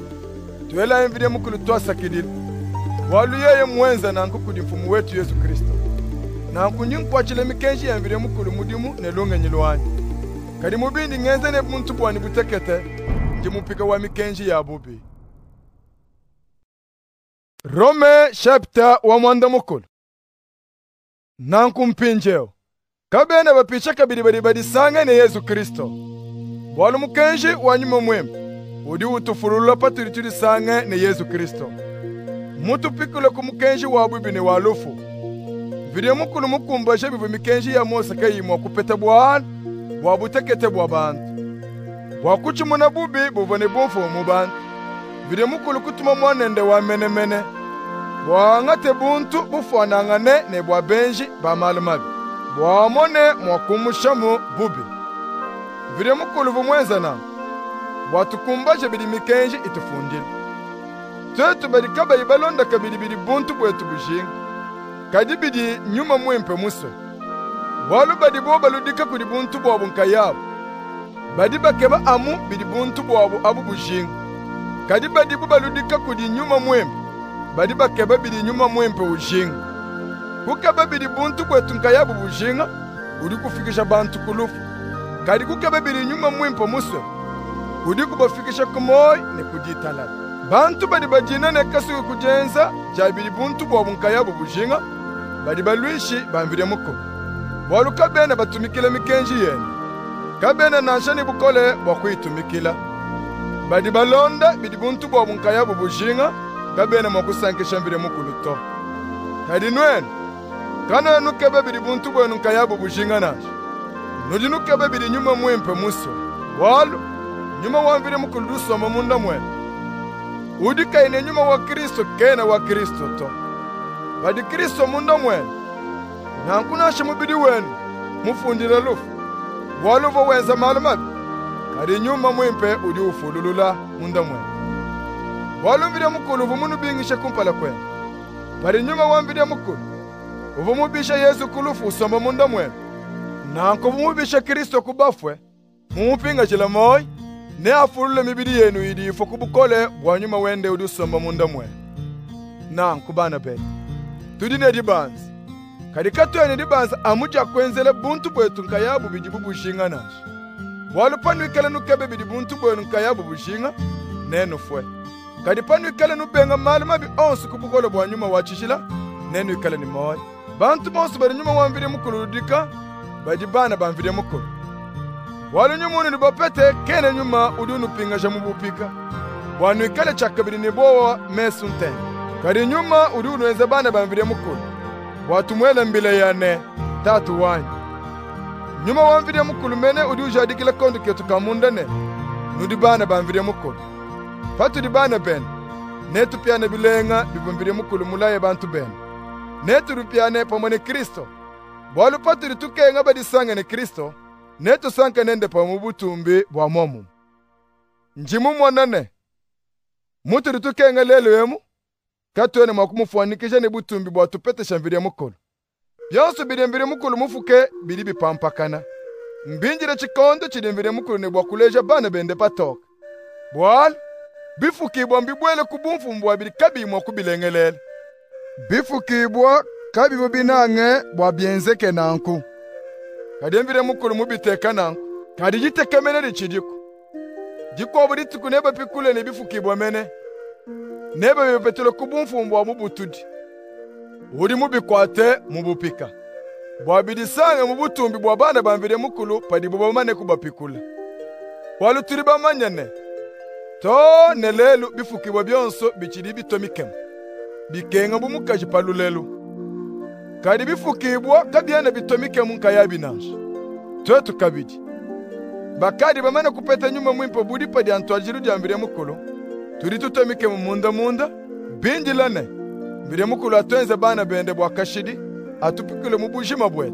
tuela amvire mukulu tuasa kidili walu yeye mwenza na nkukudi mfumu wetu Yesu Kristo na nkunyinkwachile chile mikenshi yamvire mukulu mudimu ne lunga nyilwani kadi mubindi ngenze ne muntu bwani butekete nje mupika wa mikenshi ya bubi. Rome chapter wa mwanda mukulu na nkumpinjeo kabene bapicha kabiri bari bari sanga ne Yesu Kristo bwalu mukenshi wanyuma mwembe udi utufurula paturi turi sanga ne Yesu Kristo mutu pikule ku mukenshi wa bubi ne walufu vire mukulu mukumbashe bivu mikenshi ya Mose kayimwa kupeta bwana bwa butekete bwa bantu bwa kuchimuna bubi buvone bumfu mu bantu vire mukulu kutuma mwanende wa menemene bwa ngate buntu bufanangane ne bwa benji ba malumabi bwa mone mwakumushamu bubi vire mukulu vumwenza na bwa tukumbashe bidi mikenshi itufundile twetu badi kaba ibalonda kabidi bidi buntu bwetu bushinga kadi bidi nyuma mwempe muswe walu badi bo baludika kudi buntu bwabu nkayabo badi bakeba amu bidi buntu bwabu abu bushinga kadi badi bo baludika kudi nyuma mwempe badi bakeba bidi nyuma mwempe ushinga kukeba bidi buntu bwetu nkayabo bushinga udi kufikisha bantu kulufu kadi kukeba bidi nyuma mwempe muswe udi kubafikisha kumoi ne kuditalala bantu badi bajina ne kasu kujenza jabiri buntu bwabu nkayabo bushinga badi balwishi bamvire muko bwalu kabene batumikile mikenji yene kabene nashani bukole bwakwitumikila badi balonda bidi buntu bwabu nkayabo bushinga kabene mwakusankisha mvire mukulu to kadi nwene kana nukebe bidi buntu bwenu nkayabo bushinga nashi nudi nukebe bidi nyuma mwempe muswe walu nyuma wamvire mukulu dusoma munda mwene udi kaine nyuma wa Kristo kena wa Kristo to badi Kristo munda mwene na nkunashe mubidi wenu mufundile lufu waluvo wenza malumabi kadi nyuma mwimpe udi ufululula munda mwene walumvire mukulu vumunu bingishe kumpala kwenu badi nyuma wamvire mukulu uvumubisha Yesu kulufu usomba munda mwene na nkuvumubisha Kristo kubafwe mumupinga chila moi ne afulule mibidi yenu idi ifo kubukole bwanyuma wende udi usomba munda mwene na nkubana bene tudi ne dibanzi kadi katu ene dibanzi amuja kwenzele buntu bwetu nkayabu bijibu bushinga nashi walu panu ikele nukebe bidi buntu bwenu nkayabu bushinga nenu fwe kadi panu ikele nubenga malumabi onsu kubukole bwanyuma wachishila nenu ikele ni moja bantu bonsu bari nyuma wamvire mukulu udika badi bana bamvire mukulu walu nyuma unu nibapete kene nyuma udunu pinga jamubupika wanu ikele chakabiri nibowa mesu ntene kadi nyuma udunu wenze bana bamvire mukulu watu mwele mbile yane tatu wanyu nyuma wamvire mukulu mene udi ujadikile kondu ketu kamunda ne nudi bana bamvire mukulu patu di bana ben netu piane bilenga bibumvire mukulu mulaye bantu ben netu rupiane pamone Kristo bwalu patu ritukenga badisange ne Kristo netu sanka nende pa mubutumbi bwa momu njimu mwanane mutu ritukenga lelo yemu katwene makumufuanikisha ne butumbi bwa tupete shamvire mukulu byonso birembire mukulu mufuke biri bipampakana mbinjire chikondo chidembire mukulu ne bwa kuleja bana bende patoka bwal bifukibwa mbibwele kubumfumbwa biri kabimwa kubilengelele bifukibwa kabibo binange bwa byenzeke nanku kadembire mukulu mubiteka nanku kadi jitekemene chidiko jiko buri tukuneba pikule ne bifukibwa mene neba bepetelo kubumfumbwa mubutudi uri mubikwate mubupika bwabidisange mubutumbi bwa bana bamvire mukulu padi bubamane kubapikula walu turi bamanyane to nelelu bifukibwa byonso bichiri bitomikemu bikenga bumukaji palulelu kadi bifukibwa kabyana bitomikemu nkayabinaje to tukabidi bakadi bamane kupeta nyuma mwimpo budi padi antwajiru dyamvire mukulu turi tutomikemu munda munda bindilane mbire mukulu atwenze bana bende bwa kashidi atupikule mubujima bwetu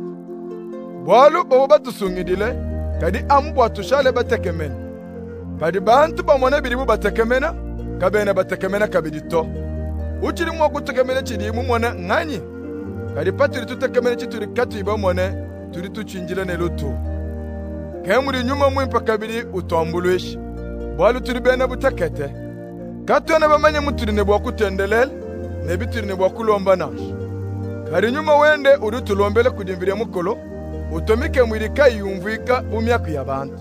bwalu babo batusungidile kadi ambu atushale batekemena kadi bantu bamone biribu batekemena kabene batekemena kabidito uchiri mwa kutekemena chidi mumona nganyi kadi paturi tutekemena chituri katu ibamone turi tuchinjile ne lutu kemuri nyuma mwimpa kabiri utambulweshi bwalu turi bene butekete katwana bamanye muturi ne bwa kutendelele nebitiri ne bwakulomba nashi kari nyuma wende urutulombele kudimvire mukolo utomike mwirika yumvika umyaku yabantu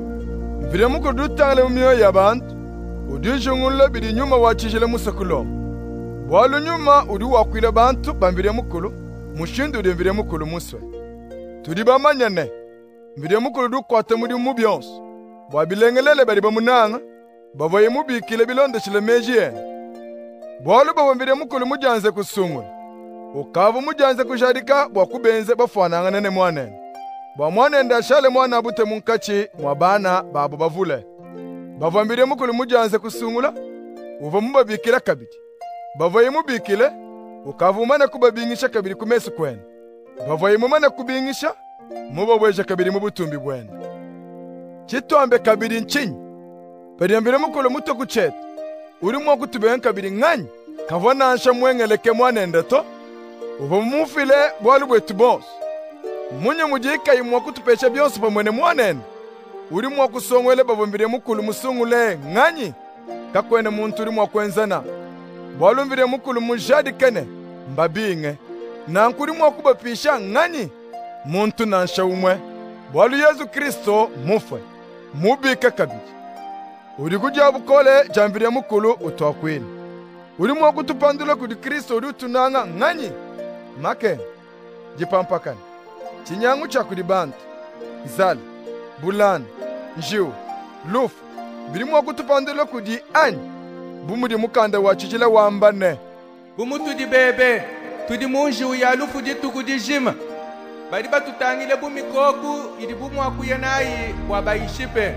mvire mukolo dutangale umyo yabantu udijungulle bidi nyuma wachijile musakulomba bwalu nyuma udi wakwile bantu bamvire mukolo mushindu udimvire mukolo muswe tudi bamanyane mvire mukolo dukwate muri mubyonso bwabilengelele bari bamunanga bavoye mubikile bilondeshile meji yene bwalu bawambire mukulu mujanze kusungula ukavu mujanze kushadika bwa kubenze bafanangane ne mwanene bwa mwanene ashale mwana abute munkachi mwa bana babo bavule bavambire mukulu mujanze kusungula uva mubabikira kabiri bavoye mubikile ukavu mana kubabingisha kabiri kumesu kwene bavoye mumana kubingisha mubabweje kabiri mubutumbi bwene chitwambe kabiri nchinyi bariambire mukulu muto kucheta uri mwa kutubenga kabiri nganyi kavonansha mwengeleke mwanende to uva mufile bwalu bwetu bonso munye mujika imwa kutupesha byonso pamwene mwanende uri mwa kusongwele bavombire mukulu musungule nganyi kakwene muntu uri mwa kwenzana bwalu mvire mukulu mujadi kene mbabinge nankuri mwa kubapisha nganyi muntu nansha umwe bwalu Yesu Kristo mufwe mubika kabiri uri kujya bukole jamvire mukulu utwakwini uri mwa kutupandula kudi Kristo uri utunanga nganyi make jipampakani chinyangu cha kudi bantu zali bulani njiu lufu biri mwa kutupandula kudi anyi bumudi mukanda wachijila wambane bumu tudi bebe tudi munjiu ya lufu ditu kudi jima bari batutangile bumikoku ili bumu akuyenayi wabayishipe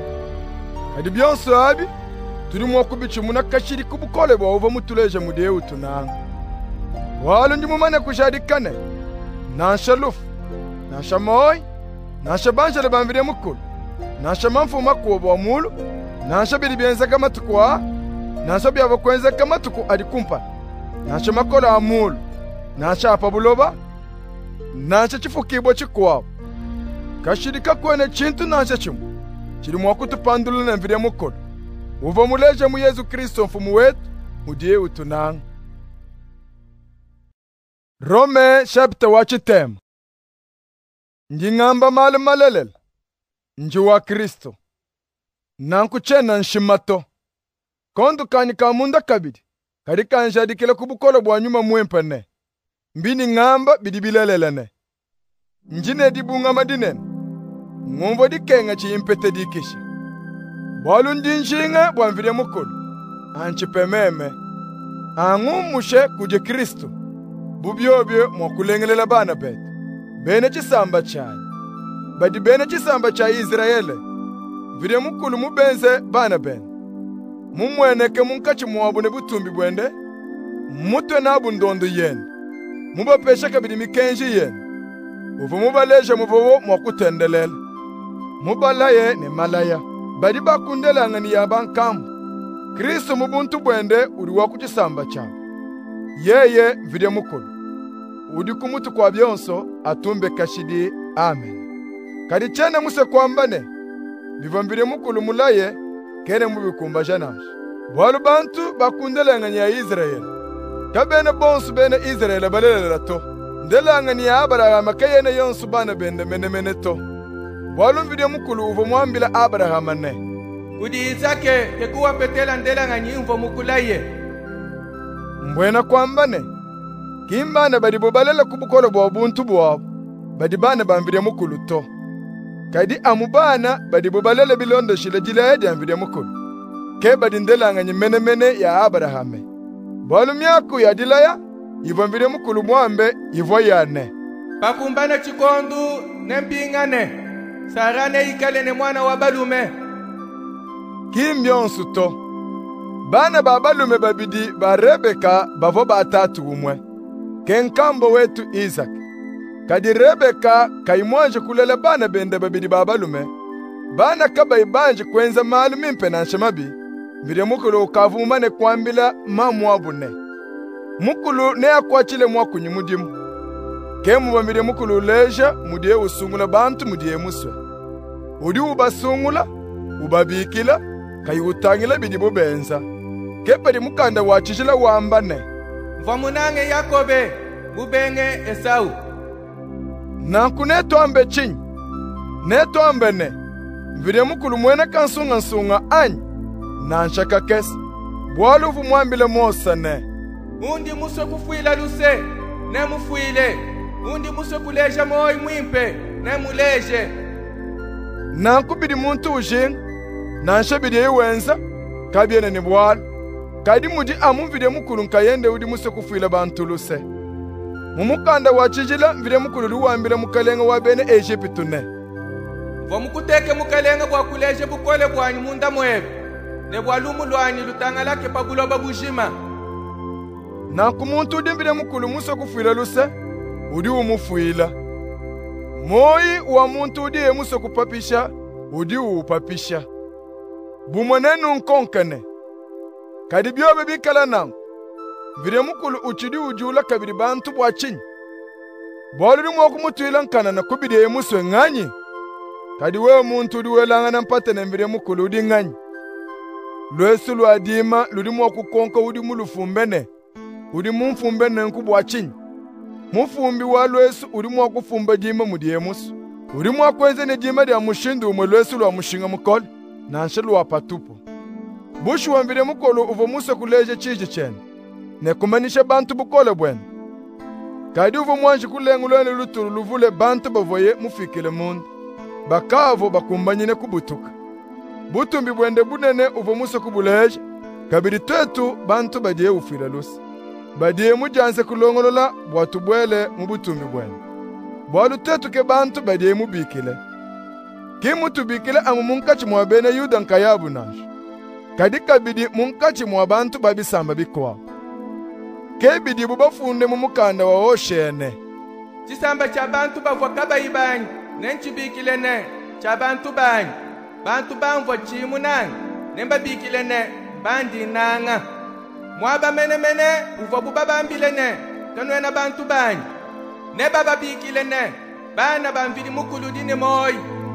adi byonso abi turi mwa kubichi muna kashiri kubukole bwa uva mutuleje mudiye utunanga walu ndi mumane kushadikane nansha lufu nansha moi nansha banjale bamvire mukulu nansha mamfu makuwa bwa mulu nansha biri byenza kamatuku a nansha byava kwenza kamatuku adi kumpa nansha makola amulu nansha apabuloba nansha chifukibwa chikuwa kashiri kakwene chintu nansha chimu chiri mwa kutupandula na mvire mukulu uva muleje mu Yesu Kristo mfumu wetu mudiye utunanga Rome chapter wachitema Njingamba mali malelela nji wa Kristo nankuchena nshimato kondu kani kamunda kabidi kari kanjadikile kubukolo bwa nyuma mwempane mbini ngamba bidibilelelene njine dibunga madinene ngombo dikenga chiimpete dikisha bwalu ndinshinga bwamvire mukulu anchipememe angumushe kuje Kristo bubyobyo mwakulengelela bana betu bene chisamba chani badi bene chisamba cha Israele vile mukulu mubenze bana bene mumweneke munkachi muwabu ne butumbi bwende mutwe nabu ndondo yene mubapesha kabidi mikenji yene uvu mubaleje muvovo mwakutendelela mubalaye ne malaya badi bakundelanga ni yabankamu Kristo mubuntu bwende uri wakuchisamba cha yeye vile mukulu udi kumutu kwa byonso atumbe kashidi amen kadi chene muse kwambane bivambire mukulu mulaye kene mubikumba janaje bwalu bantu bakundelanga ni ya Israel kabene bonsu bene Israel balelela to ndelanga ni ya Abraham kayene yonsu bana bende mene mene to bwalu mvide mukulu uvo mwambila Abraham ne udi Isake kekuwa petela ndelanga nyimvo mukulaye mbwena kwambane kimbana badi bobalela kubukolo bwa buntu bwabo badi bana bambire mukulu to kadi amubana badi bobalela bilondo shile jiledi ambire mukulu ke badi ndelanga nyimene mene ya Abrahame bwalu myaku ya dilaya yivambire mukulu mwambe yivo yane bakumbana chikondu nempingane sarane ikale ne mwana wa balume kimyonsu to bana ba balume babidi ba Rebeka bavo batatu umwe kenkambo wetu Isaac kadi Rebeka kaimwanje kulela bana bende babidi ba balume bana kaba ibanje kwenza malumi mpenanshe mabi vile mukulu ukavumane kwambila mamu wabune mukulu ne akwachile mwakunyi mudimu kemu bambile mukulu leja mudie usungula bantu mudie muswe udi ubasungula ubabikila kayutangila bidi bubenza kepadi mukanda wachijila wambane mvamunange Yakobe bubenge Esau nanku netombe chinyi netombe ne vile mukulu mwene kansunga nsunga anyi nanshaka kesi bwaluvu mwambile mosa ne undi muswe kufuila luse ne mufuile undi muswe kuleja moi mwimpe ne muleje nanku bidi muntu ujinga nanshe bidi iwenza kabyene ni bwalu kadi mudi amumvide mukulu nkayende udi muswe kufuila bantu luse mumukanda wachijila mvide mukulu luwambile mukalenga wa bene Egyptu ne vomukuteke mukalenga bwa kuleje bukole bwanyi munda mwebe ne bwalumu lwanyi lutanga lake pabuloba bujima nanku muntu udi mvide mukulu muswe kufuila luse udi umufuila moi wa muntu udi muswe kupapisha udi upapisha bumwenenu nkonkane kadi byobe bikala nangu vile mukulu uchidi ujula kabiri bantu bwachinyi bwaluri mwokumutuila nkana na kubidi emuswe ng'anyi kadi wewe muntu udi welangana mpate na mvile mukulu udi ng'anyi lwesu lwadima ludi mwokukonka udi mulufumbene udi mumfumbene nku bwachinyi mufumbi wa lwesu udi mwokufumba dima mudi emusu udi mwakwenze ne dima dia mushindu umwe lwesu lwa mushinga mukole nanshe lwa patupo bushu wambile mukulu uvo muswe kuleje chiji chene ne kumanisha bantu bukole bwene kadi uvo mwanji kulengu lwene lutulu luvule bantu bavoye mufikile mundu bakavo bakumbanyine kubutuka butumbi bwende bunene uvo muswe kubuleje kabiri twetu bantu badie ufila lusi badie mujanse kulongolola bwatu bwele mubutumbi bwene bwalu twetu ke bantu badie mubikile kimutu bikile amu munkachi mwabene Yuda nkayabu nasho kadi kabidi munkachi mwabantu babisamba bikwa kebidi bubafunde mu mukanda wa oshene chisamba cha bantu bavwa kabayibanyi nenchibikile ne cha bantu banyi bantu bamvwa chimu nange nembabikile ne bandi nanga mwaba mene mene uvwa bubabambile ne kanwena bantu banyi ne bababikile ne bana bamvili mukulu dine moi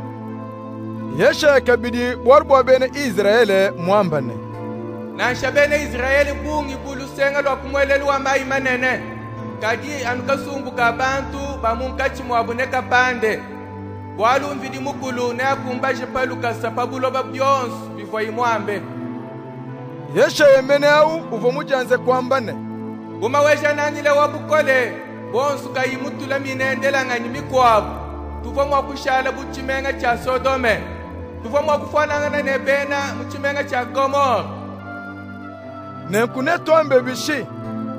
yeshe kabidi bwarbwa bene Israele mwambane nansha bene Israeli bungi bulusenga lwa kumweleli wa mai manene kadi anukasumbuka bantu bamunkachi mwabuneka pande bwalu mvidi mukulu ne akumbaje palukasa pabuloba byonsu bivwa imwambe yeshe yemene au uvo mujanze kwambane buma weja nangile wabukole bonsu kayimutula minendela ngani mikwabu tuvo mwakushala buchimenga cha Sodome tuvo mwakufanana ne bena muchimenga cha Gomora nenkune tombe bishi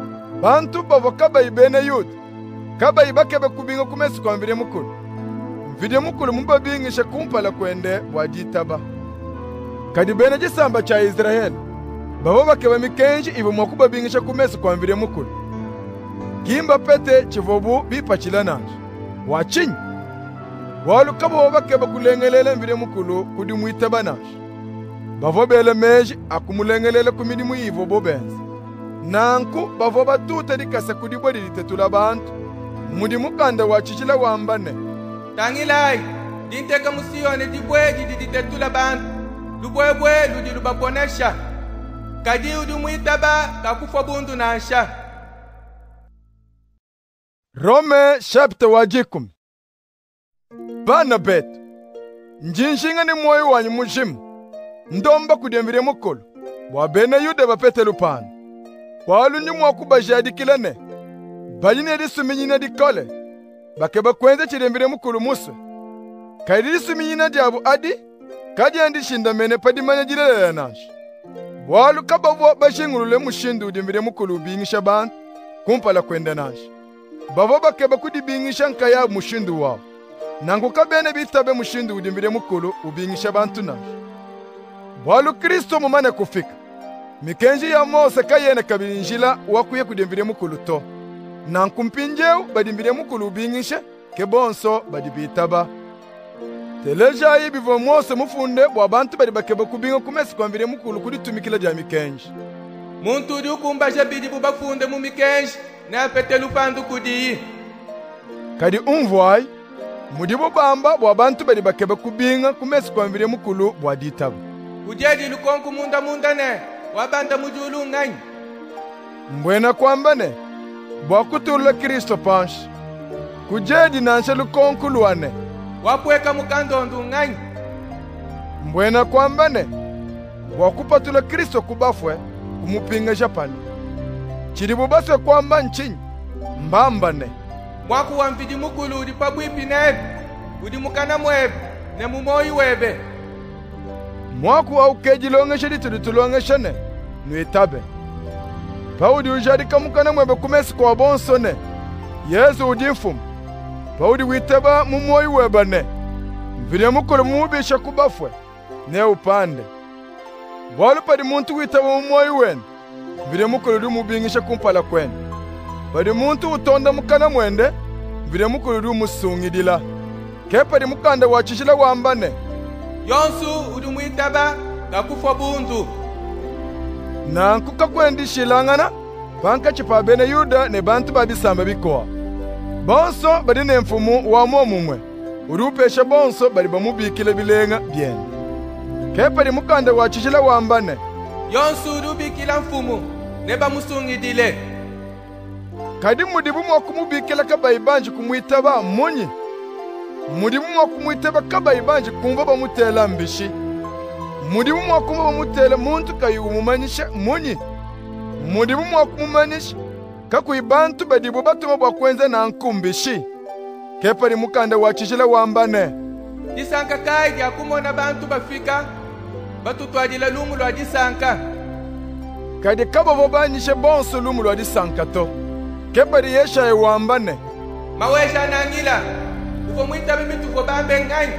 bantu bavo kaba ibene Yuda kaba ibakebe kubinga kumesi kwambire mukulu mvide mukulu mubabingisha kumpala kwende waditaba. Kadi bene gisamba cha Israeli babo bakeba mikenji ibo mwakubabingisha kumesi kwa mvide mukulu. Gimba pete chivobu bipachila nanje wachinyi walu kabo bakeba kulengelele mvide mukulu kudi muitaba nanje bavo bele meji akumulengelele kumidi muivo bobenzi nanku bavo batuta dikasa kudi bodi litetula bantu mudi mukanda wachichila wambane tangilai dinteka musiyone dibweji ditetula bantu lubwebwe ludi lubaponesha kadi udi muitaba kakufwa bundu nansha. Rome chapter wajikumi. Bana betu njinjinga ni moyo wanyu mujimu ndomba kudemvire mukulu wabene yude bapete lupano walu ni mwakubajadikilane baline disuminyina dikole bakeba kwenze chidemvire mukulu muswe kaidi disuminyina diabu adi kadi andi shinda mene padimanya jilela nashi walu kabavu bashingulule mushindu udemvire mukulu ubingisha bantu kumpala kwenda nashi bavo bakeba kudibingisha nkaya mushindu wao nangu kabene bitabe mushindu udimvire mukulu ubingisha bantu nashi walu Kristo mumane kufika mikenji ya Mose kayene kabirinjila wakuye kudimvire mukulu to nanku mpinjeu badimvire mukulu ubingisha kebonso badibitaba teleja ibivo Mose mufunde wa bantu badi bakeba kubinga kumesi kwa mvire mukulu kuditumikila ja mikenji muntu udi ukumbaje bidi bubafunde mu mikenji na pete lupandu kudi kadi umvwai mudibo bamba wa bantu badi bakeba kubinga kumesi kwa mvire mukulu waditaba kujedi lukonku munda munda ne wabanda mujulu nganyi mbwena kwambane bwakutula Kristo panshi kujedi nansha lukonku luane wapweka mukandondu nganyi mbwena kwambane bwakupatula Kristo kubafwe kumupinga japani chiribu baswe kwamba nchinyi mbambane mwaku wa mvidi mukulu udi pabwipi nebe udi mukana mwebe ne mumoyi webe mwaku au kejilongesha ditulitulongeshane nuitabe paudi ujadika mukana mwebe kumesi kwa bonsone Yesu udimfumu paudi witeba mumoyi webane mvide mukulu mubisha kubafwe ne upande walu padi muntu witeba mumoyi wene mvide mukulu di mubingisha kumpala kwene padi muntu utonda mukana mwende mvide mukulu di musungidila kepadi mukanda wachishila wambane yonsu udi muitaba kakufwa bundu nanku kakwendishilangana panka chipa bene Yuda ne bantu babisamba bikoa bonso badi ne mfumu wa momumwe urupesha bonso badi bamubikile bilenga bien kepadi mukanda wachishila wambane yonsu udi ubikila mfumu ne bamusungidile kadi mudibu mwakumubikila kabayibanji kumwitaba munyi mudibu mwakumwitaba kabayibanji kumva bamutela mbishi mudibu mwakumva bamutela muntu kayumumanyisha munyi mudibu mwakumumanyisha kakuibantu badibu batuma bwakwenze na nkumbishi kepari mukanda wachishila wambane disanka kai dia kumona bantu bafika batutwadila lumu lwa disanka kadi kabavo banyishe bonso lumu lwa disanka to kepari yesha wambane mawesha nangila ufo mwitabe mitufo bambe nganyi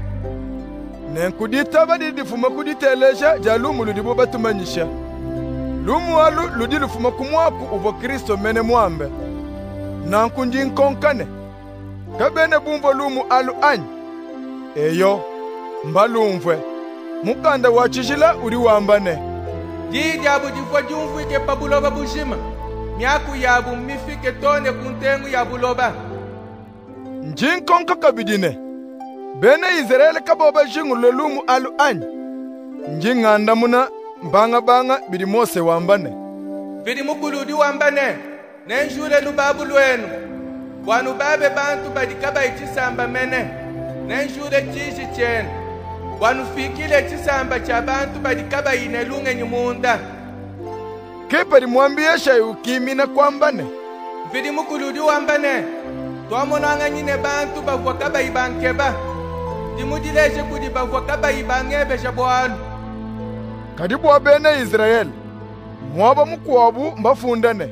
nenkudita badidifuma kuditelesha ja lumu ludibo batumanyisha lumu alu ludilufuma kumwaku uvo Kristo mene mwambe nankundi nkonkane kabene bumvo lumu alu anyi eyo mbalumvwe mukanda wachishila uri wambane didi abu difo jumfwike pabuloba bushima miaku yabu mifike tone kuntengu yabuloba njinkonka kabidine bene Israeli kaboba jingulo lumu alu anyi njinganda muna mbanga banga bidi Mose wambane bidi mukulu di wambane nenjule lubabu lwenu wanu babe bantu badikaba ichisamba mene nenjule chishi chenu wanu fikile chisamba cha bantu badikaba inelunge nyumunda kepari mwambiyesha ukimina kwambane bidi mukulu di wambane twamonanga nyine bantu bavwa kaba ibankeba dimudileshe kudi bavwa kaba ibangebe shabwanu kadibu wa bene Israeli mwaba mukwabu mbafundane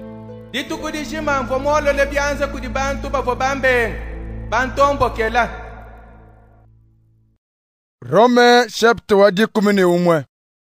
ditukudishima mfo molole byanze kudi bantu bavwa bambenga bantombokela Rome chapter wadi kumini umwe.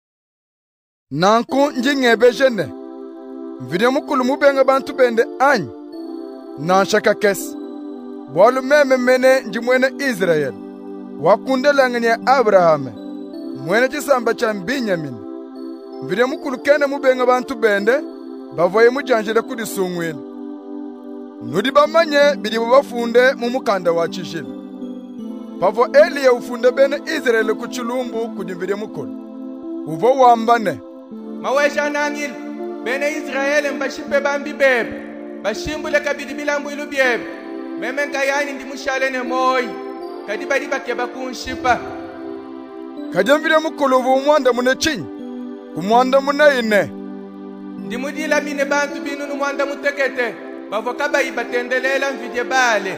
Nanku njingebe jene. Mvide mukulu mubenga bantu bende anyi. Nanshaka kesi. Bwalu meme mene njimwene Israel. Wakundela ngene Abraham. Mwene chisamba cha Benjamin. Mvide mukulu kene mubenga bantu bende. Bavoye mujanjile kudi sungwini. Nudi bamanye bidi bafunde mu mukanda wa chishila. Pavo Eliya ufunde bene Israel kuchulumbu kudimvide mukulu. Uvo wambane. Mawesha nangil bene Israel mbashipe bambi bebe. Bashimbule kabidi bilambu ilu bebe. Meme nkayani ndi mushale ne moyi. Kadiba diba keba kunshipa. Kajamvide mukulu uvo umwanda mune chinyi. Kumwanda mune ine. Ndi mudila mine bantu binu numwanda mutekete. Bavo kaba ibatendelela mvidye bale.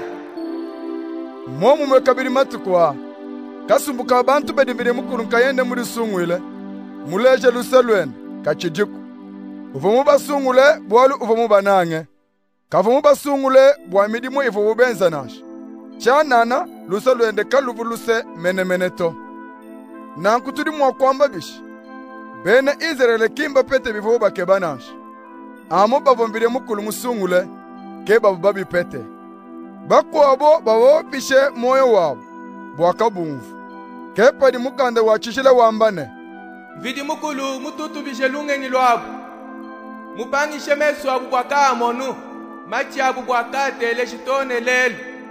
Momu mwekabiri matukwa. Kasumbuka abantu bedivide mukulu nkayende muri sungwile. Muleje luselwene kachidiku. Uvomu basungule bwalu uvomu banange. Kavomu basungule bwamidimu ivomu benza nash. Chanana luselwende kaluvu luse mene meneto. Nankutudi mwakwamba bishi. Bene Israel kimba pete bivomu bakeba nash. Amo bavombide mukulu musungule keba babi pete. Bakwabo bawo pishe moyo wabo bwaka bumvu. Kepa di mukanda wachishile wambane. Vidi mukulu mututu bishelunge ni lwabu. Mupangishe mesu wabu bwaka amonu. Machi abu bwaka tele shitone lelu.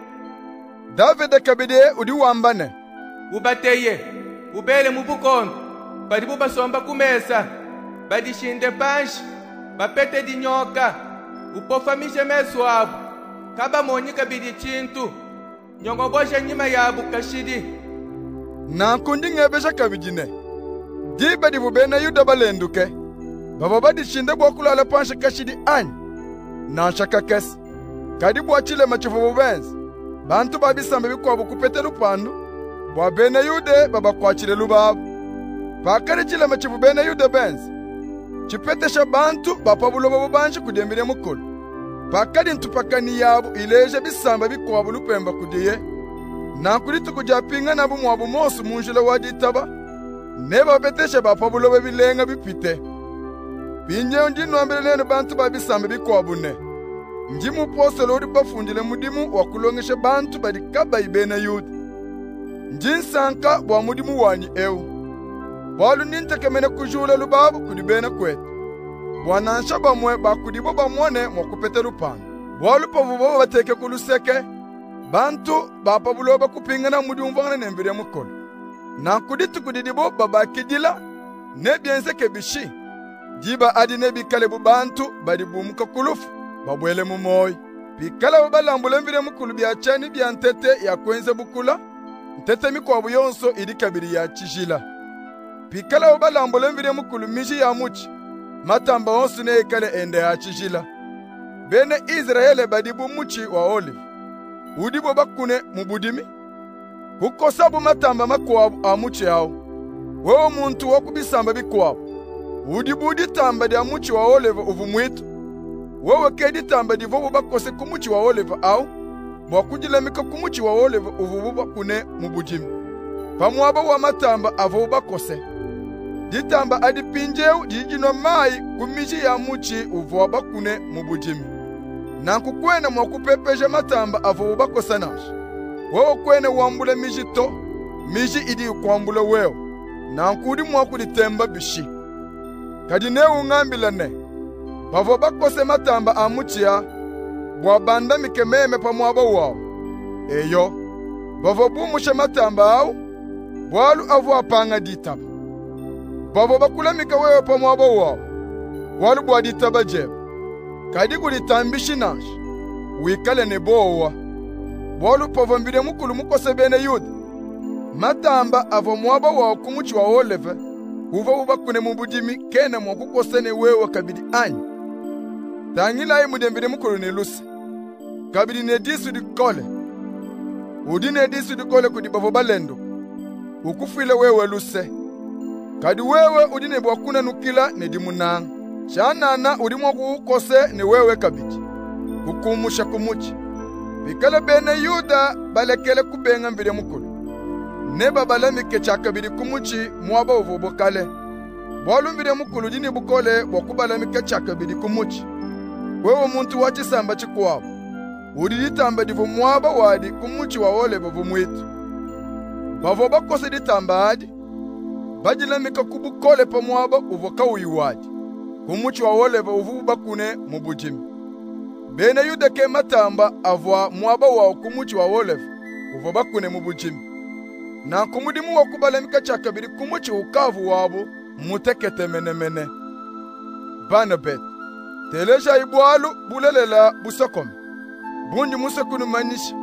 David kabide udi wambane. Ubateye. Ubele mubukondo. Badi bubasomba kumesa. Badi shinde panshi. Bapete di nyoka. Upofamishe mesu wabu. Kaba monyi kabidi chintu. Nyongoboshe nyima yabu kashidi. Nankundi ngebesha kabidine. Diba divu bena yuda balenduke. Baba badi shinde bwakulala pansha kashidi anyi. Nanshaka kesi. Kadi bwachile machifu bubenzi. Bantu babisambe bikwabu kupete lupandu. Bwa bena yude baba kwachile lubabu. Pakari chile machifu bena yude benzi. Chipetesha bantu bapabulo babu banshi kudembire mukulu. Pakadi ntupakani yabu ileje bisamba bikwabu lupemba kudiye. Nankuritu kujapinga nabu mwabu mosu munjile waditaba. Neba beteshe bapabulo babilenga bipite. Pinje undi nwambele nene bantu babisamba bikwabu ne. Njimu pose lori bafundile mudimu wakulongeshe bantu badikaba ibena yudi. Njinsanka wa mudimu wani ewu. Walu ninte kemene kujule lubabu kudibena kwetu. Bwanansha bamwe bakudibo bamwone mwakupete lupanga. Walu pavubo bateke kuluseke. Bantu bapabulo bakupingana mudimu vangane nembire mukolo. Nankuditu kudidibo babakidila nebienzeke bishi. Jiba adi nebi kalebu bantu badibumuka kulufu babwele mumoyi. Pikala babalambule mvire mukulu biachani biantete ya kwenze bukula. Ntete mikwabu yonso idikabiri ya chishila. Pikala babalambule mvire mukulu mishi ya muchi. Matamba onsu ne ikale ende ya chishila. Bene Israele badibu muchi wa olive. Udibo bakune mubudimi. Kukosabu matamba makwabu amuchi yao. Wewe muntu wakubisamba bikwabu. Udibu ditamba di amuchi wa olive uvumwitu. Wewe kedi tamba di vobo bakose kumuchi wa olive au. Mwakujila mika kumuchi wa olive uvubu bakune mubudimi. Pamuaba wa matamba avobu bakose. Ditamba adi pinjeu dijino mai kumishi ya muchi uvuwa bakune mubudimi. Nankukwene mwakupepeje matamba avobu bakosa nashi. Wewe kwene wambule miji to, miji idi kwambule wewe. Nankudi mwakuditemba bishi. Kadine ungambila ne. Pavo bakose matamba amuchia. Bwabanda mikememe pa mwaba wao. Eyo. Pavo bumushe matamba au. Bwalu avu apanga ditaba. Pavo bakula mika wewe pa mwaba wao. Bwalu bwa ditaba jeb. Kadigu ditambishi nash. Wikale ne bowa. Bwalu pavo mbide mukulu mukose bene yude. Matamba avo mwaba wao kumuchi wa oleve. Uva uba kune mubudimi kene mwakukosene wewe kabidi anyi. Tangila imu dembide mukulu ni lusi. Kabidi nedisu di kole. Udi nedisu di kole kudibavu balendo. Ukufuile wewe luse. Kadi wewe udi nebu wakuna nukila nedimunang. Chanana udi mwakukose ni wewe kabidi. Ukumusha kumuchi. Bikale bene yuda balekele kubenga mbide mukulu. ne babalamike chakabidi kumuchi mwaba uvubo kale. Bwalu mvide mukulu jini bukole wakubalamike chakabidi kumuchi. Wewe muntu wachisamba chikuwabo. Udiditamba divu mwaba wadi kumuchi wawole bavu mwitu. Bavo bakose ditamba adi. Bajilamika kubukole pa mwaba uvoka uiwadi. Kumuchi wawole bavu bakune mubujimi. Bene yuda ke matamba avwa mwaba wa kumuchi wawole uvo bakune mubujimi. Na kumudimu wakubalamika chakabidi kumuchi ukavu wabo mutekete mene mene. Banabet. Teleja ibwalu bulelela busokome. Bundi musekunu manishi.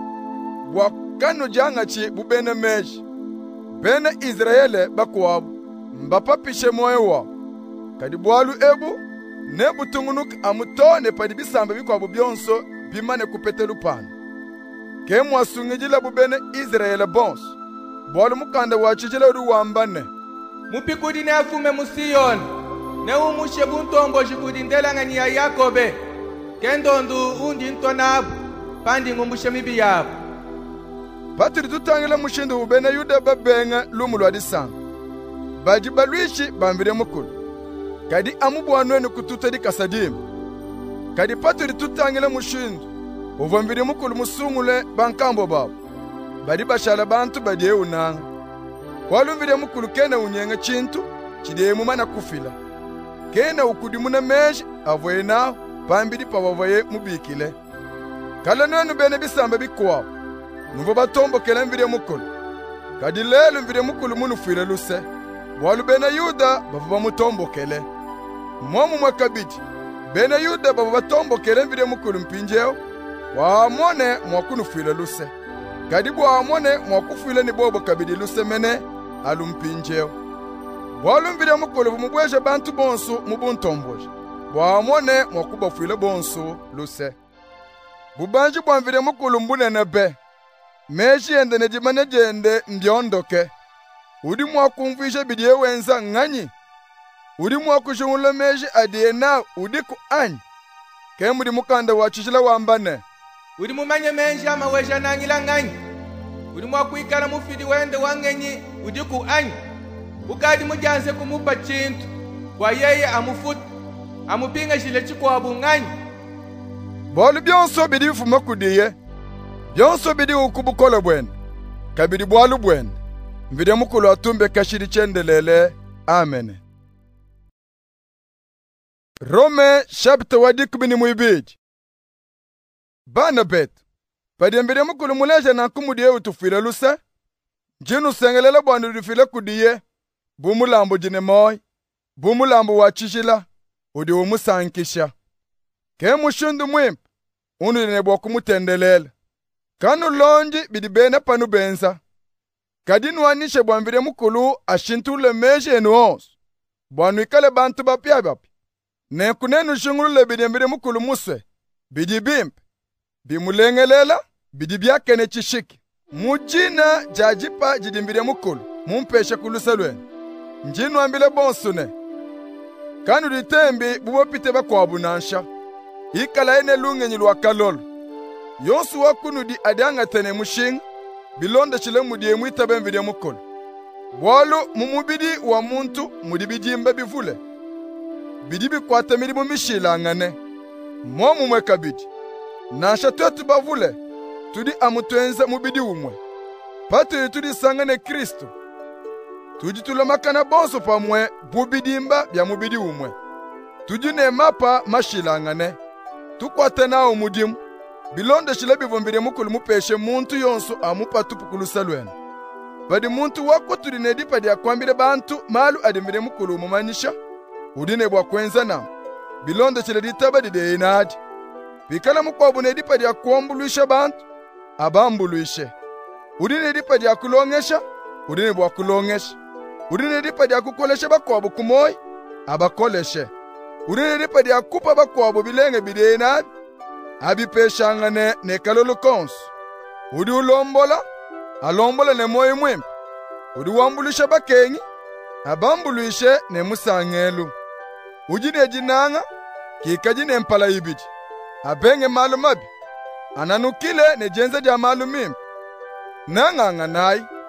Wakanu jangachi bubene meji. Bene Israele bakuwabu. Mbapapishe moyo wa. Kadi bwalu ebu. Ne butungunuk amutone padi bisamba bikwabu byonso bimane kupete lupano. Kemu asungijila bubene Israele bonso. Bwalu mukanda wachijila uruwambane. Mupikudi ne afume musiyon. Ne umushe buntombo jikudi ndelangani ya Yakobe. Kendondu undi ntonabu. Pandi ngumbushe mibi yabu. Patri tutangila mushindu ubene yuda babenga lumulwa disanga. Baji balwishi bambire mukulu. Kadi amubu anwenu kututa di kasadimu. Kadi patri tutangila mushindu. Uvambire mukulu musungule bankambo babu. Badi bashala bantu badi e unanga. Walumvire mukulu kena unyenga chintu. Chide mumana kufila. Kena ukudimuna meji avoye nao. Pambidi pawavoye mubikile. Kala nwenu bene bisamba bikuwa. Nuvo batombo kele mvire mukulu. Kadi lelu mvire mukulu munu file luse. Bwalu bene yuda bavu bamutombo kele. Mwamu mwakabidi. Bene yuda bavu batombo kele mvire mukulu mpinjeo. Waamone mwakunu file luse. Kadi bwaamone mwakufile ni bobo kabidi luse mene alu mpinjeo. Bwalu mvire mukulu vumubweje bantu bonsu mubuntomboje. Bwaamone mwakuba file bonsu luse. Bubanji bwamvire mukulu mbunene be. Meji ende nejimane jende ndiondoke. Udi mwakumvishe bidiye wenza nganyi. Udi mwakushungula meji adiye na udi ku anyi. Kemu di mukanda wachishila wambane. Udi mumanye menji ama weja nangila nganyi. Udi mwakuikala mufidi wende wangenyi udi ku anyi. Ukadi mujanse kumupa chintu. Kwa yeye amufuta. Amupinga shile chikuwabu nganyi. Bwalu byonso bidi ufuma kudiye. Byonso bidi ukubukole bwene. Kabidi bwalu bwene. Mvide mukulu atumbe kashiri chendelele. Amen. Rome chapter wadikubini muibiji. Banabet. Padi mvide mukulu muleje na kumudiye utufile luse. Njinu sengelele bwanu udufile kudiye. Bumulambo jine moi. Bumulambo wachishila. Udi umusankisha. Kemu shundu mwimp. Unu dinebwa kumutendelele. Kanu lonji bidibene panu benza. Kadinu anishe bwamvire mukulu ashintule meje enu onsu. Bwanu ikale bantu bapia bapi. Nekunenu shungulule bidembire mukulu muswe. Bidibimp. Bimulengelela. Bidibyakene chishiki. Mujina jajipa jidimbire mukulu. Mumpeshe kuluselweni. Njinu ambile bonsune. Kanu ditembi bubopite bakwa bunansha. Ikala ene lungenyi lwa kalolo. Yonsu wakunu di adanga tene mushing. Bilonda chile mudiye mwitabe mvide mukulu. Bwalu mumubidi wa muntu mudibijimba bivule. Bidibi kwate milimu mishila ngane. Mwamu mweka bidi. Nasha tuetu bavule. Tudi amutuenza mubidi umwe. Patu tudi sangane Kristo. Tudi tulomakana bonso pa mwe bubidimba bya mubidi umwe. Tudi ne mapa mashila ngane. Tukwate na umudimu. Bilonde shile bivumbire mukulu mupeshe muntu yonso amupa tupukulu salwenu. Badi muntu wako tudinedi padi ya kwambire bantu malu adimire mukulu umumanyisha. Udine bwa kwenza na. Bilonde shile ditaba dide inadi. Bikala mukwabu nedi padi ya kuombuluisha bantu. Abambuluishe. Udine di padi ya kulongesha. Udine bwa kulongesha. Udine di padi ya kukolesha bakwabu kumoi. Abakoleshe. Udine di padi ya kupa bakwabu bilenge bide inadi. Abi peshangane ne kalolo konsu. Udi ulombola. Alombola ne moyo mwempi. Udi wambulisha bakengi. Abambulishe ne musangelu. Uji ne jinanga. Kikaji ne mpala ibidi. Abenge malu mabi. Ananukile ne jenze dia malu mimpi. Nanganga nai.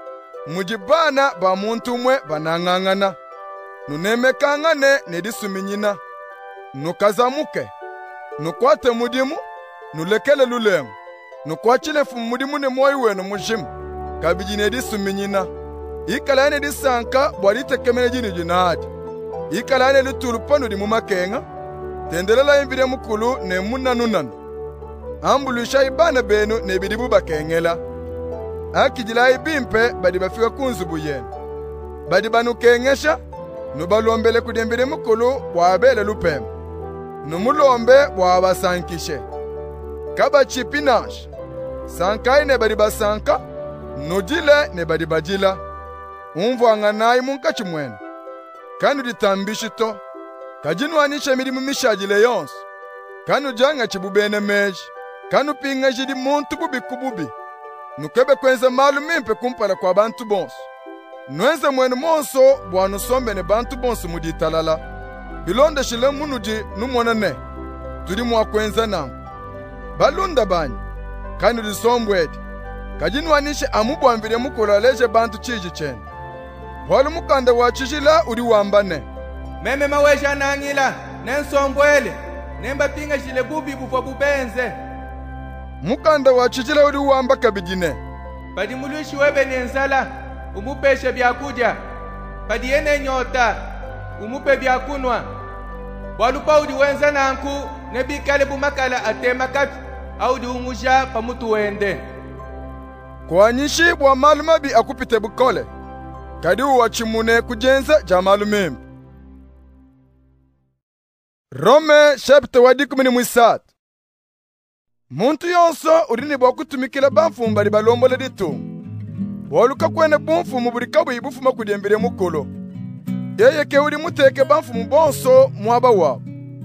mujibana ba muntu umwe banang'ang'ana, nunemekang'ane nedisuminyina, nukazamuke, nukwate mudimu, nulekele lulemu, nukwachile fu mudimu ne moyo wenu mujimu, kabiji nedisuminyina, ikala nedisanka bwalitekemene jini jinadi, ikala neditulupanu di mumakenga, tendelela imvire mukulu ne munanunanu, ambulusha ibana benu ne bidibu bakengela, akijila ibimpe badi bafika kunzubu yenu, badi banukengesha, nubalombele kudembire mukulu wabele lupemu, numulombe wabasankishe, kaba chipinash, sankai ne badi basanka, nujile ne badi bajila, umvwanganayi munkachi mwenu, kanu ditambishito, kajinwanisha mirimu mishajile yonsu, kanu janga chibubene meji, kanu pinga jidi muntu bubi kububi, nukebe kwenza malu mimpe kumpala kwa bantu bonsu. Nwenze mwenu monso bwanu sombe ne bantu bonsu muditalala. Bilonde shile munuji numwana ne, tuli mwa kwenza nangu. Balunda banyi, kanu disombwedi, kajinwanishe amubwamvire mukula leje bantu chiji chene. Walu mukanda wachishila uri wambane. Meme mawesha nangila, nensombwele, nemba pinga shile bubi bufwa bubenze. Mukanda wachishila uri wamba kabijine. Badi mulushi webe nenzala, umupeshe byakuja. Badi yene nyota, umupe byakunwa. Walupa udi wenza nanku, nebikale bumakala atema kati, au di umusha pamutu wende. Kwa nyishi bwa malumabi akupite bukole, kadi uwachimune kujenza jamalumimbi. Rome chapter wadi kumini mwisatu. Muntu yonso urini bwa kutumikila banfumba li balombole ditu. Waluka kwene bunfumu buri kabwi bufuma kudembire mukolo. Yeye ke uri muteke banfumu bonso mwaba wabo.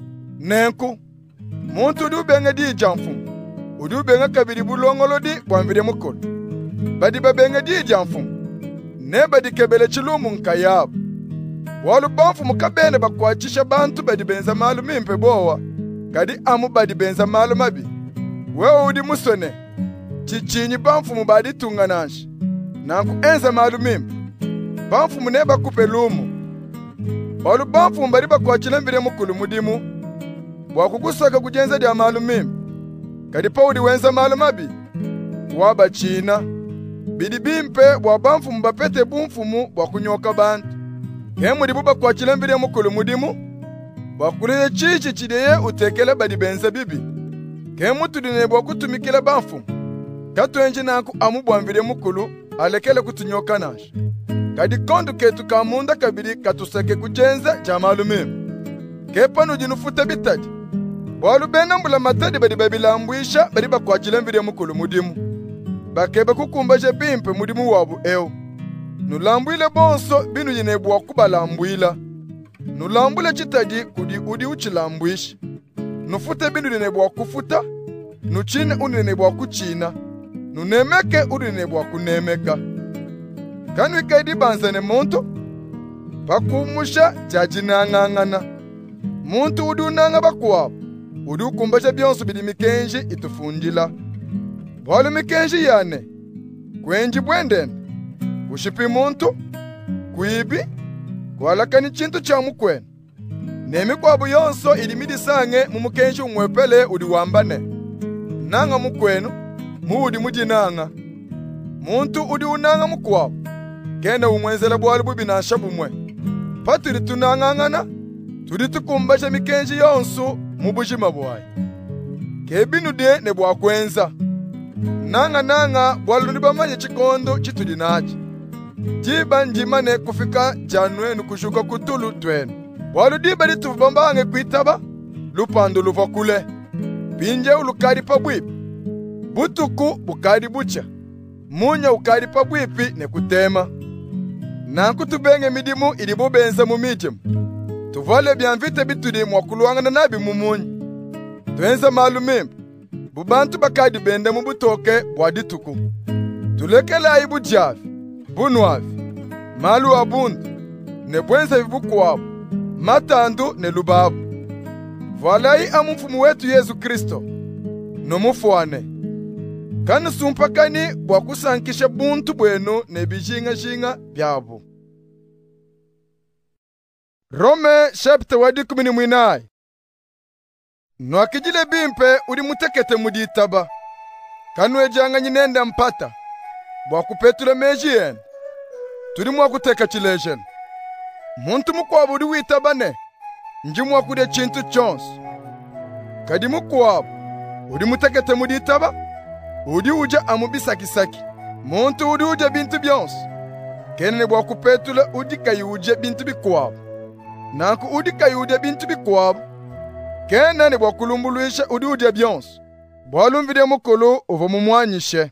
Nenku, muntu udi ubenge di jamfumu. Udi ubenge kabiri bulongolo di bwamvire mukolo. Badi babenge di jamfumu. Ne badi kebele chilumu nkayabu. Walu banfumu kabene bakwachisha bantu badi benza malu mimpe bowa. Kadi amu badi benza malu mabi. Wewe udi musone, chichinyi banfumu badi tunganashi, nanku enza malu mimpi, banfumu neba kupe lumu. Walu banfumu badi bakwachile mbire mukulu mudimu, wakugusaka kujenza dia malu mimpi, kadipa udi wenza malu mabi, waba china, bidi bimpe wa banfumu bapete bunfumu wakunyoka bantu. Hemu dibu bakwachile mbire mukulu mudimu, wakuleye chichi chideye utekele badi benza bibi. Kemutu dinebwa kutumikila banfumu, katuenji nanku amubwamvire mukulu, alekele kutunyoka nashi. Kadi kondu ketu kamunda kabiri katusake kujenza jamalumimu. Kepanu jinufute bitadi. Walu bena mbula matadi badi babilambwisha badi bakwachile mbire mukulu mudimu. Bakebe kukumbaje bimpe mudimu wabu eo. Nulambwile bonso binu jinebwa kubalambwila. Nulambwile chitadi kudi udi uchilambwisha. Nufute binu dinebwa kufuta, nuchine unenebwa kuchina, nunemeke unenebwa kunemeka. Kanu ikaidi banzane muntu, pakumusha jajinang'ang'ana. Muntu udi unanga bakuwabu, udi ukumbaja bionsu bidi mikenji itufundila. Walu mikenji yane, kwenji bwendene, kushipi muntu, kuibi, kualakani chintu cha mukwene. Nemi kwabu yonso ilimidi sange mumukenshi umwepele udi wambane. Nanga mukwenu, muudi mujinanga. Muntu udi unanga mukwabu, kene umwenzela bwali bubi na shabumwe. Paturi tunangangana, tudi tukumbasha mikenshi yonso mubujima bwayi. Kebinu de ne bwa kwenza. Nanga nanga bwalu nibamanye chikondo chitudi nachi. Jiba njimane kufika janwenu kushuka kutulu twenu. Walu diba di tufubambange kuitaba, lupando luvakule. Pinje ulukari pabwipi. Butuku bukari bucha. Munya ukari pabwipi ne kutema. Nanku tubenge midimu ilibubenza mumijimu. Tuvale bianvite bitudi mwakuluangana nabi mumunyi. Tuenza malu mimpi. Bubantu bakadi bende mubutoke bwadituku. Tulekele aibu javi, bunwavi, malu abundu, ne bwenza vibuku wabu. Matandu ne lubabu. Valai amumfumu wetu Yesu Kristo. Nomufwane. Kani sumpakani bwa kusankisha buntu bwenu ne bijinga-jinga byabo. Rome chapter wadi kumini mwinai. Nwakijile bimpe udi mutekete muditaba. Kanu ejanga nyinenda mpata. Bwa kupetule meji yen. Turi mwa kuteka chilejen. Muntu mukwabu udi witabane. Njimu wakude chintu chons. Kadi mukwabu udi mutekete muditaba. Udi uja amubisaki-saki. Muntu udi uja bintu byons. Kene bwa kupetule udi kayi uje bintu bikwabu. Nanku udi kayi uje bintu bikwabu. Kene ni bwa kulumbuluisha udi uje byons. Bwalu mvide mukulu uvo mumwanyishe.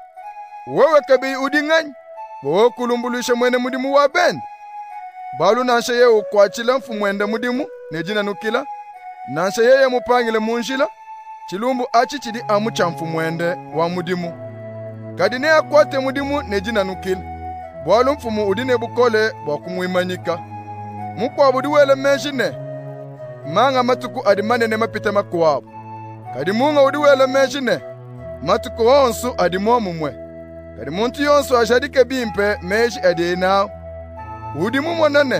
Wewe kabi udi ngany. Wewe kulumbuluisha mwene mudimu wa ben. Balu nansha ye ukwachila mfu mwende mudimu. Nejina nukila. Nansha ye ye mupangile munjila. Chilumbu achi chidi amu chamfu mwende wa mudimu. Kadine ya kwate mudimu nejina nukila. Bwalu mfumu udine bukole bwa kumuimanyika. Mukwa budi wele menjine. Manga matuku adimane ne mapita makuwabu. Kadi munga udi wele menjine. Matuku onsu adimo mumwe. Kadi muntu yonsu ajadike bimpe meji adi nao. Udi mumwanane.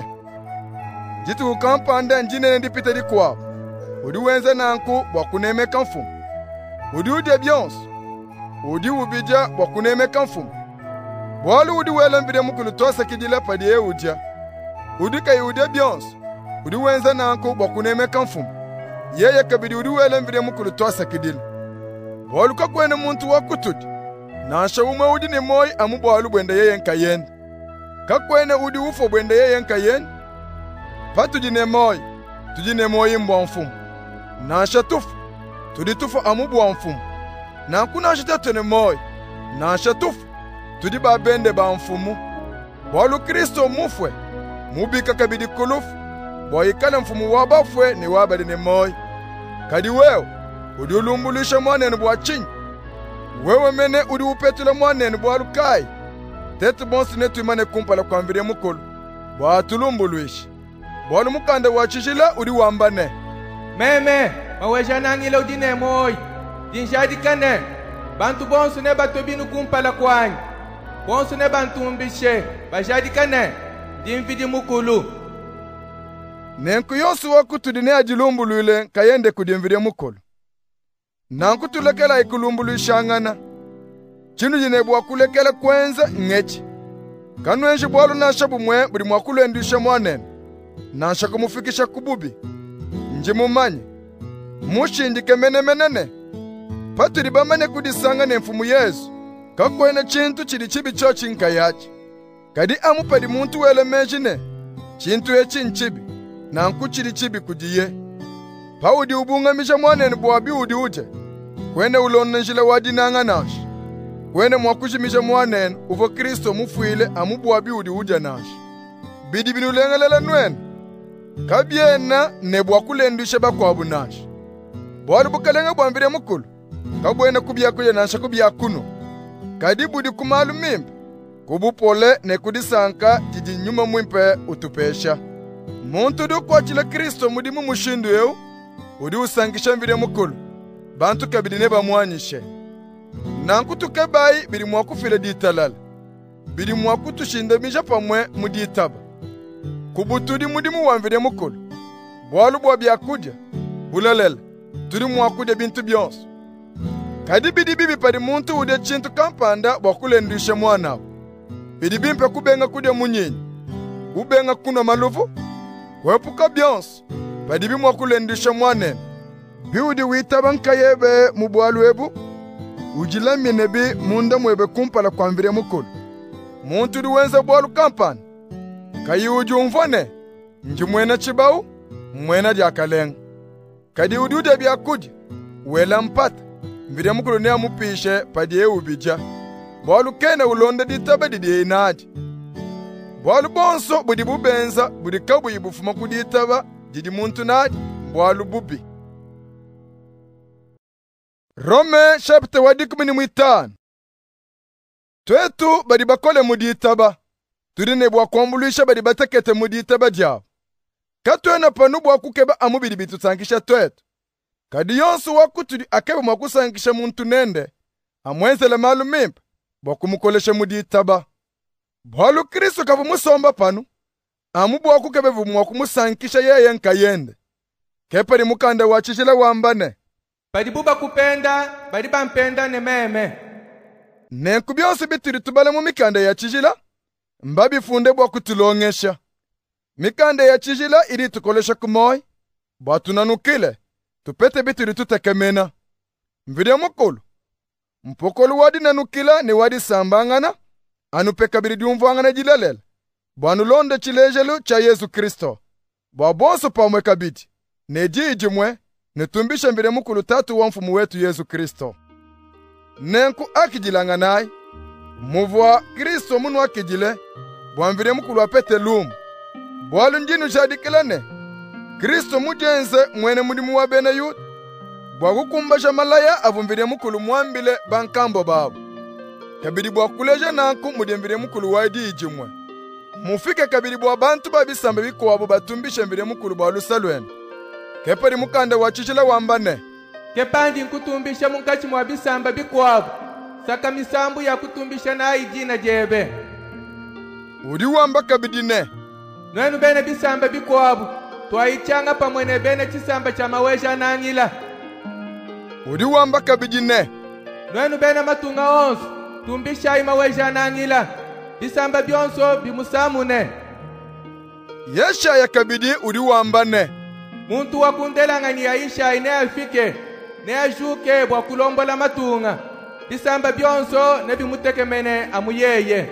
Jitu ukampanda njine ndipita di kuwabu. Udi wenze nanku wakuneme kanfumu. Udi udi byonsu. Udi ubija wakuneme kanfumu. Bwalu udi wele mbide mukulu tosa kidila padiye uja. Udi kayi udi byonsu. Udi wenze nanku wakuneme kanfumu. Yeye kabidi udi wele mbide mukulu tosa kidila. Bwalu kakwene muntu wakutudi. Nansha umwe udi ni moi amu bwalu bwende yeye nkayen. Kakwene udi ufo bwende yeye nkayen. Patu ne moi. Tudi ne moi mbwa mfumu. Nansha tufu. Tudi tufu amu bwa mfumu. Nanku nansha tatene moi. Nansha tufu. Tudi babende ba mfumu. Bwalu Kristo mufwe. Mubika kabidi kulufu. Bwa ikale mfumu wabafwe ni wabadi ne moi. Kadi wewe. Udi ulumbulisha mwanene bwa chinyi. Wewe mene udi upetule mwanene bwa lukai. Tetu bonsi netu imane kumpala kwa mvire mukulu. Bwa tulumbuluishi. Bwalu mukande wachishila udi wambane. Meme, maweja nangile udine moi. Dinjadi kane. Bantu bonsu ne batobinu kumpala kwanyi. Bonsu ne bantu mbishe. Bajadi kane. Dinvidi mukulu. Nenku yonsu wakutudi ne ajilumbulule kayende kudimvire mukulu. Nanku tulekela ikulumbuluishangana. Chinu jine bwa kulekela kwenza ngechi. Kanu enji bwalu nasha bumwe budi mwakulu endusha mwanene. Nansha kumufikisha kububi. Njimu manye. Mushindike mene menene. Paturi bamane kudisanga ne mfumu Yesu. Kakwene chintu chidi chibi chochi nkayachi. Kadi amupadi muntu wele menjine. Chintu echi nchibi. Nanku chidi chibi kudiye. Paudi ubunga misha mwanene bwabi udi uje. Kwene ulone njile wadi nanga nashi. Kwene mwakushimisha mwanene uvo Kristo mufuile amu bwabi udi uje nashi. Bidi binulengelela nwene. Kabyena ne bwakulendusha bakwabu nashi. Bwari bukalenga bwambire mukulu. Kabwena kubya kuye nansha kubya kuno. Kadi budi kumalu mimpe. Kubupole ne kudisanka jiji nyuma mwimpe utupesha. Muntu du kwa chile Kristo mudimu mushindu yeu. Udi usankisha mvire mukulu. Bantu kabidi neba mwanyishe. Nanku tukebayi bidi mwakufile ditalala. Bidi mwakutushinda misha pamwe muditaba. Kubutudi mudimu wamvire mukulu. Bwalu bwa byakudya. Bulalela. Turi mwakude bintu byonsu. Kadi bidi bibi padi muntu ude chintu kampanda bwakulendushe mwanao. Bidi bimpe kubenga kude munyinyi. Ubenga kuno maluvu. Kwepuka byonsu. Padi bimu wakulendushe mwanene. Biudi witaba nkayebe mubwalu ebu. Ujila minebi munda mwebe kumpala kwa mvire mukulu. Muntu duwenze bwalu kampani. Kayi uju mvone. Nji mwena chibau. Mwena diakalenga. Kadi udude byakudi. Wela mpata. Mvire mukulu ne amupishe padi e ubija. Bwalu kene ulonde ditaba didi inadi. Bwalu bonso budi bubenza budi kabu ibufuma kuditaba didi muntu nadi bwalu bubi. Rome chapter wadi kumini mwitani. Twetu badi bakole muditaba. Tudine bwa kwambulisha badi batekete muditaba diabo. Katwena panu bwa kukeba amubidi bitu sankisha twetu. Kadi yonsu wakutudi akebe mwakusankisha muntu nende. amwenzele malu mimpa bwakumukolesha mudi taba. Bwalu Kristo kavumusomba panu amu bwaku kebe vumwa kumusankisha yeye nkayende. Kepari mukanda wachishila wambane. Badi buba kupenda, badi bampenda ne meme. Nenku byonse bitiri tubale mu mikanda ya chijila, mbabi funde bwaku tulongesha. Mikanda ya chijila iri tukolesha kumoy, bwatunanukile, tupete bitiri tutekemena. Mvide mukulu, mpokolu wadi nanukila ni wadi sambangana, anupe kabiri diumvangana jilelela. Bwanu londe chilejelu cha Yesu Kristo. Bwa bonso pamwe kabiti, neji ijimwe, netumbisha mbire mukulu tatu wa mfumu wetu Yesu Kristo. Nenku akijilanga naye, muvwa Kristo munu akijile, bwa mbire mukulu apete lumu. Bwalu njinu jadikilane, Kristo mujenze mwene mudimu wa bene yudu, bwa kukumbasha malaya avumvire mukulu mwambile bankambo babu. Kabiri bwa kuleja nanku mudimbire mukulu waidi ijimwe. Mufike kabiri bwa bantu babisamba bikuwabo batumbishe mbire mukulu bwa lusalwene. Kepari mukanda wachishila wambane. Kepandi nkutumbisha munkachi mwa bisamba bikuwabo. Saka misambu ya kutumbisha na ijina jebe. Uri wamba kabidine. Nwenu bene bisamba bikuwabo. Twaichanga pamwene bene chisamba cha maweja nangila. Uri wamba kabidine. Nwenu bene matunga onsu. Tumbisha imaweja nangila. Bisamba byonso bimusamune. Yesha ya kabidi uri wambane. Muntu wakundelanga ni Aisha ine afike. Ne ajuke bwa kulombola matunga. Bisamba byonso ne bimutekemene amuyeye.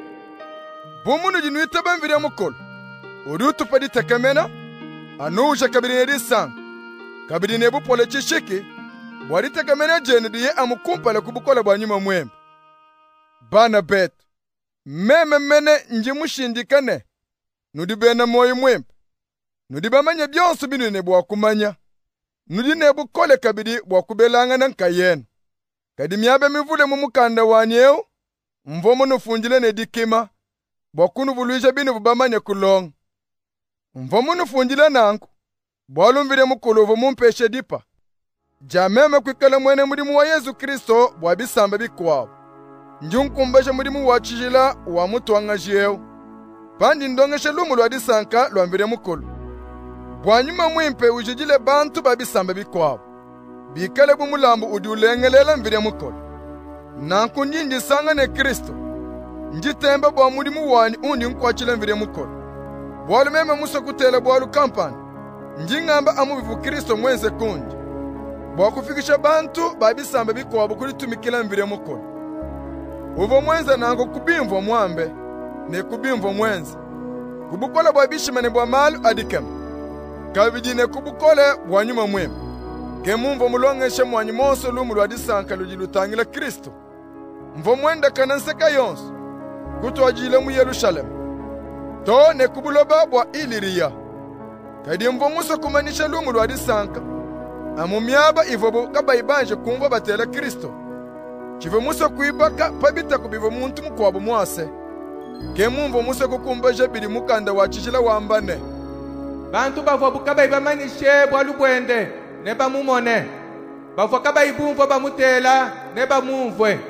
Bumunu jinuita bamvire mukulu. Uri utupadi tekemena. Anuje kabidi nedisang. Kabidi nebu pole chishiki. Bwari tekemena jene diye amukumpale kubukola bwa nyuma mwembe. Bana betu. Meme mene njimushindikane. Nudibena moyo mwembe. Nudibamanya byonso binu ne bwa kumanya. Nudi ne bukole kabidi bwa kubelanga na nkayene. Kadi myabe mivule mu mukanda wanyeo. Mvomo nufunjile ne dikima. Bwa kunu vuluisha binu vubamanya kulong. Mvomo nufunjile nanku. Bwalu mvire mukulu vumumpeshe dipa. Jameme kwikala mwene mudimu wa Yesu Kristo bwa bisamba bikuwabo. Njunkumbasha mudimu wachijila wa mutu wangajieo. Pandi ndongeshe lumu lwa disanka lwa mbire mukulu. Bwanyuma mwimpe ujijile bantu babisamba bikuwabo. Bikale bumulambu udi ulengelela mbire mukulu. Nanku njinji sanga ne Kristo. Njitemba bwa mudimu wani undi nkwachile mbire mukulu. Bwalu meme muso kutele bwalu kampani. Njingamba amubivu Kristo mwenze kunji. Bwa kufikisha bantu babisamba bikuwabo kuli tumikila mbire mukulu. Uvo mwenza nango kubimvo mwambe, ne kubimvo mwenza. Kubukola bwa bishimane bwa malu adikema. Kabijine kubukole bwa nyuma mwema. Kemumvo mulongeshe mwanyi monso lumu lwa disanka lujilutangila Kristo. Mvo mwenda kananseka yonso. Kutu wajile mu Yerusalem. To ne kubuloba bwa Iliria. Kadi mvo muso kumanisha lumu lwa disanka. Amumyaba ivobo kabaibanje kumva batela Kristo. Chivo muso kuibaka pabita kubivo muntu mukwabo mwase. Kemumvo muso kukumbaje bili mukanda wachishila wambane. Bantu bavo bukaba ibamanishe bwalu bwende ne bamumone. Bavo kaba ibumvo bamutela ne bamumvwe.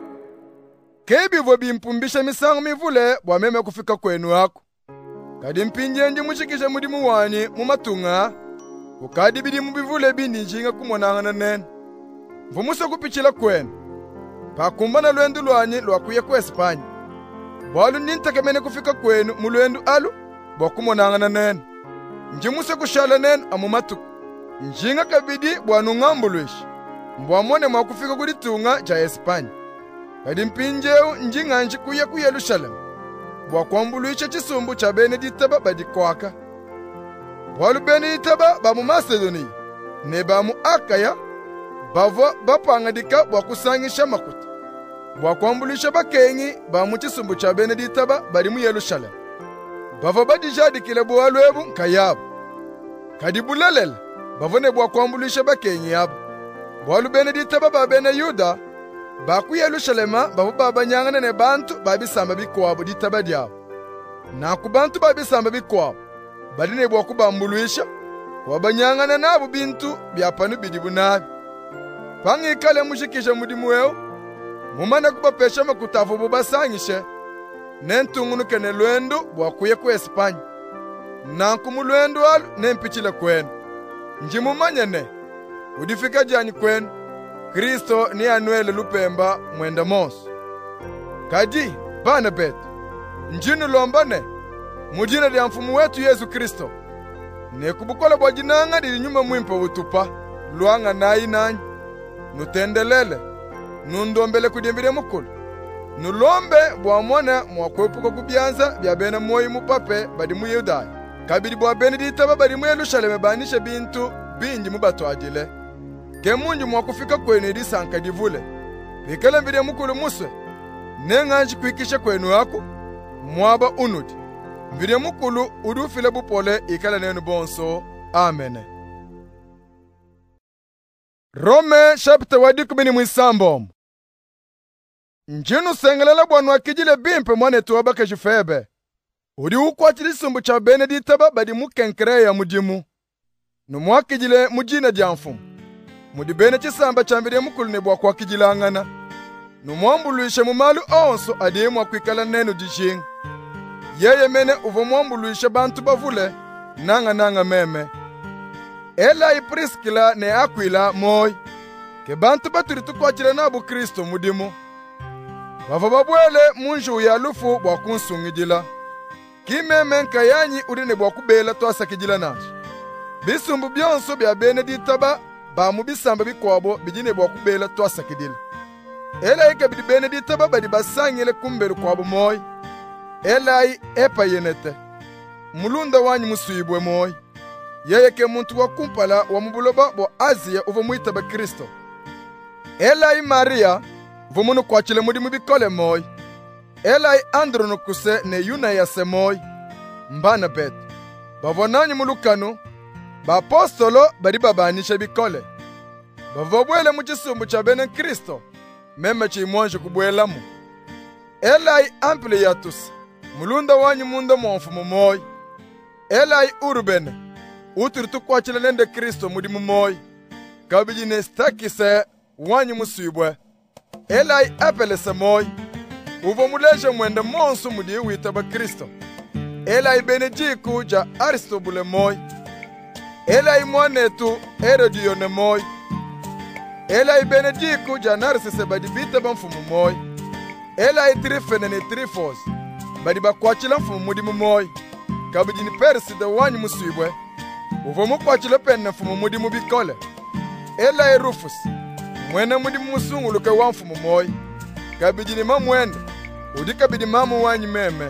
Kebivo bimpumbisha misango mivule bwa meme kufika kwenu hako. Kadi mpinje ndi mushikisha mudimu wani mumatunga. Ukadi bidi mubivule bindi njinga kumonangana nene. Mvo muso kupichila kwenu. Pakumbana lwendu lwanyi lwakuye ku Espanya. Bwalu nintakemene kufika kwenu mulwendu alu bwakumonangana nene. Njimuse kushala nene amumatuku. Njinga kabidi bwanu ngambulwishi. Mbwamone mwakufika kuditunga cha Espanya. Kadi mpinjeu njinga njikuye ku Yerusalem. Bwakwambulwisha chisumbu cha Beneditaba badikwaka. Bwalu Beneditaba bamu Macedonia ne bamu Akaya. Bavo bapangadika bwakusangisha makuta. Bwakwambulisha bakenyi ba mu chisumbu cha Beneditaba bari mu Yerusalem. Bavo badijadikile bwalwebu nkayabo. Kadi bulalela bavone bwakwambulisha bakenyi yabo. Bwalu Beneditaba ba bene Yuda baku Yerusalema bavo babanyangana ne bantu babisamba bikuwabo ditaba dyabo. Na ku bantu babisamba bikuwabo bali ne bwakubambulwisha wabanyangana nabo bintu byapanu bidibu nabi. Pangikale mushikisha mudimu weo, mumane kubapesha makutavu bubasangishe nentungunu kene lwendo bwakuye ku Espanya nanku mulwendo alu nempichile kwenu njimumanyene udifika jani kwenu Kristo ni anwele lupemba mwenda monso kadi bana betu njinu lombane mujina lya mfumu wetu Yesu Kristo ne kubukola bwa jinanga dili nyuma mwimpa utupa luanga nayi nanyi nutendelele nundombele kudimbire mukulu nulombe bwa mwana mwakwepuka kubyanza bya bene moyi mupape badi mu Yudaya kabiri bwa bene ditaba badi mu Yerusalemu banisha bintu bingi mubatwagile ke munji mwakufika kwenu edisanka divule bikala mbire mukulu muswe nenganji kwikisha kwenu yako mwaba unudi mbire mukulu udufile bupole ikala nenu bonso amene. Rome chapter wadi kumini mwisambo njinu sengelela bwanu akijile bimpe mwane tuwaba kejifebe udi ukwachili sumbu cha Beneditaba badi mukenkere ya mudimu numwakijile mujina dianfumu mudi bene chisamba chambire mukulu nebwa kwa kijilangana numwambuluishe mumalu onso adiye mwakwikala nenu dijing yeye mene uvo mwambuluishe bantu bavule nanga nanga meme ela i Priskila ne Akwila moy ke bantu baturi tukwachile nabu Kristo mudimu bava babwele munju ya lufu bwa kunsungijila kimeme nkayanyi urine bwa kubela twasa kijila nashi bisumbu byonso bya Beneditaba ba mu bisamba bikwabo bijine bwa kubela twasa kidila ela ike bidi Beneditaba badi basangile kumbelu kwabo moy ela i epa yenete mulunda wanyi musuyibwe moy yeye ke muntu wa kumpala wa mubuloba bo Asia uvo muitaba Kristo ela i Maria vumunu kwachile mudi mubikole moy ela i Androno kuse ne yuna ya semoy mbana bet bavonanyi mulukanu ba apostolo badi babanisha bikole bavobwele muchisumbu cha bene Kristo meme chimwanje kubwelamu ela i Ampliatus mulunda wanyi munda mwanfumu moy ela i Urbene uturi tukwachile nende Kristo mudi mumoy kabijine stakise wanyi musibwe ela i Apelese moy uvo muleje mwende monsu mudi witaba Kristo ela i Benejiku ja Aristobule moy ela i mwanetu Herodione moy ela i Benejiku ja Narsese badi bitaba mfumu moy ela i Trifene ne Trifos badi bakwachila mfumu mudi mumoy kabijini Perside wanyi musibwe uvo mukwachile penne mfumu mudi mubikole ela i Rufus mwene mudi musunguluke wa mfumu moy kabijini mamwende udika bidi mamu wanyi meme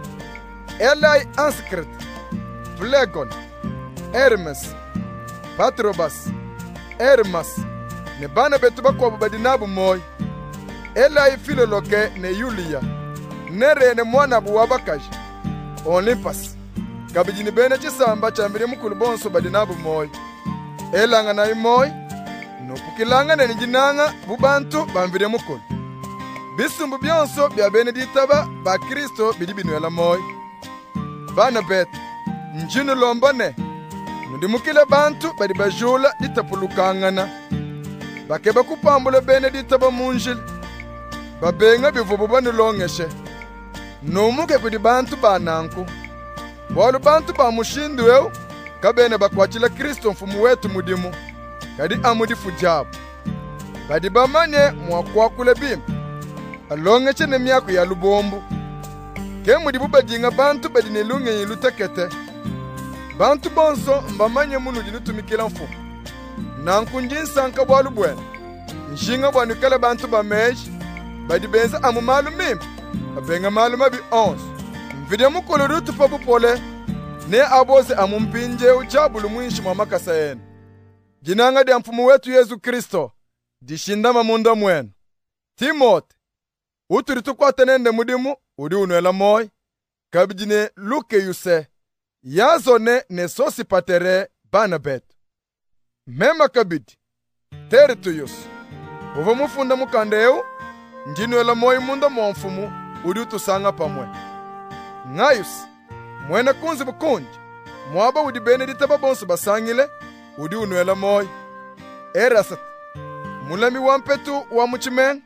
ela i Anskrit Phlegon Hermes Patrobas Hermas ne bana betu bakwabo badi nabu moy ela i Filoloke ne Yulia nere ne mwana bu wabakaji Olimpas kabijini bene chisamba chambire mukulu bonso badi nabu moy ela ngana i moy nopukilanga ne njinanga bubantu bamvire mukulu bisumbu byonso bya Beneditaba ba Kristo bidi binwela moy bana bet njinu lombane nundimukile bantu badi bajula ditapulukangana bakeba kupambula Beneditaba munjil babenga bivubu banulongeshe numuke kudi bantu bananku bolu bantu ba mushinduweu kabene bakwachila Kristo mfumu wetu mudimu kadi amudi fujabu badi bamanye mwakwakule bimpa alongeche ne myako ya lubombu ke mudi bubajinga bantu badi ne lunge yilutekete bantu bonso mbamanye munu jinutumikila mfumu nankunjinsanka bwalu bwene nshinga bwanu kala bantu bameji badi benza amu malu mimpa abenga malu mabi onso mvide mukolo rutu papu pole ne abose amu mpinje uchabulu mwinshi mwa makasa yenu jinanga dia mfumu wetu Yesu Kristo dishindama munda mwenu Timote uturi tukwate nende mudimu udi unwela moy kabijine Luke yuse yazone ne sosi patere bana betu mema kabidi Tertius uvo mufunda mukandeu njinwela moy munda mwamfumu udi utusanga pamwe Ngayus mwene kunzi bukunji mwaba udi Beneditaba bonso basangile udi unwela moy Erasat mulami wampetu wa muchimen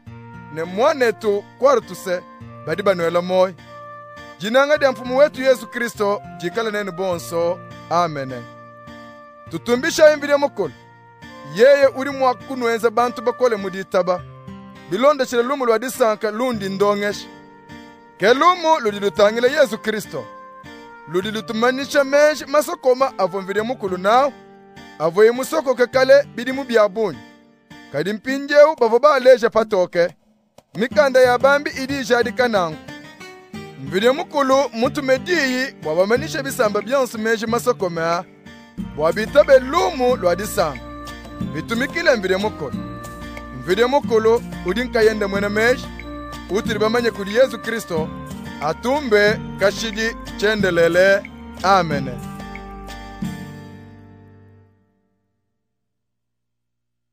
ne mwanetu kwartuse badi banwela moyo. Jinanga dia mfumu wetu Yesu Kristo jikala nene bonso. Amen. Tutumbisha imvide mukulu. Yeye uri mwakunwenza bantu bakole muditaba. Bilonda chile lumu lwa disanka lundi ndongesh. Ke lumu ludi lutangile Yesu Kristo. Ludi lutumanisha menshi masokoma avomvide mukulu nao. Avoye musoko kekale bidi mubiabunyi. Kadi mpinjeu bavo baleja patoke. Mikanda ya bambi idi jadi kanangu. Mvide mukulu mutu mediyi wabamanisha bisamba byansu menshi masokoma. Wabitabe lumu lwa disanga. Bitumikile mvide mukulu. Mvide mukulu udinka yende mwena mesh. Utiri bamanye kuli Yesu Kristo. Atumbe kashidi chendelele. Amen.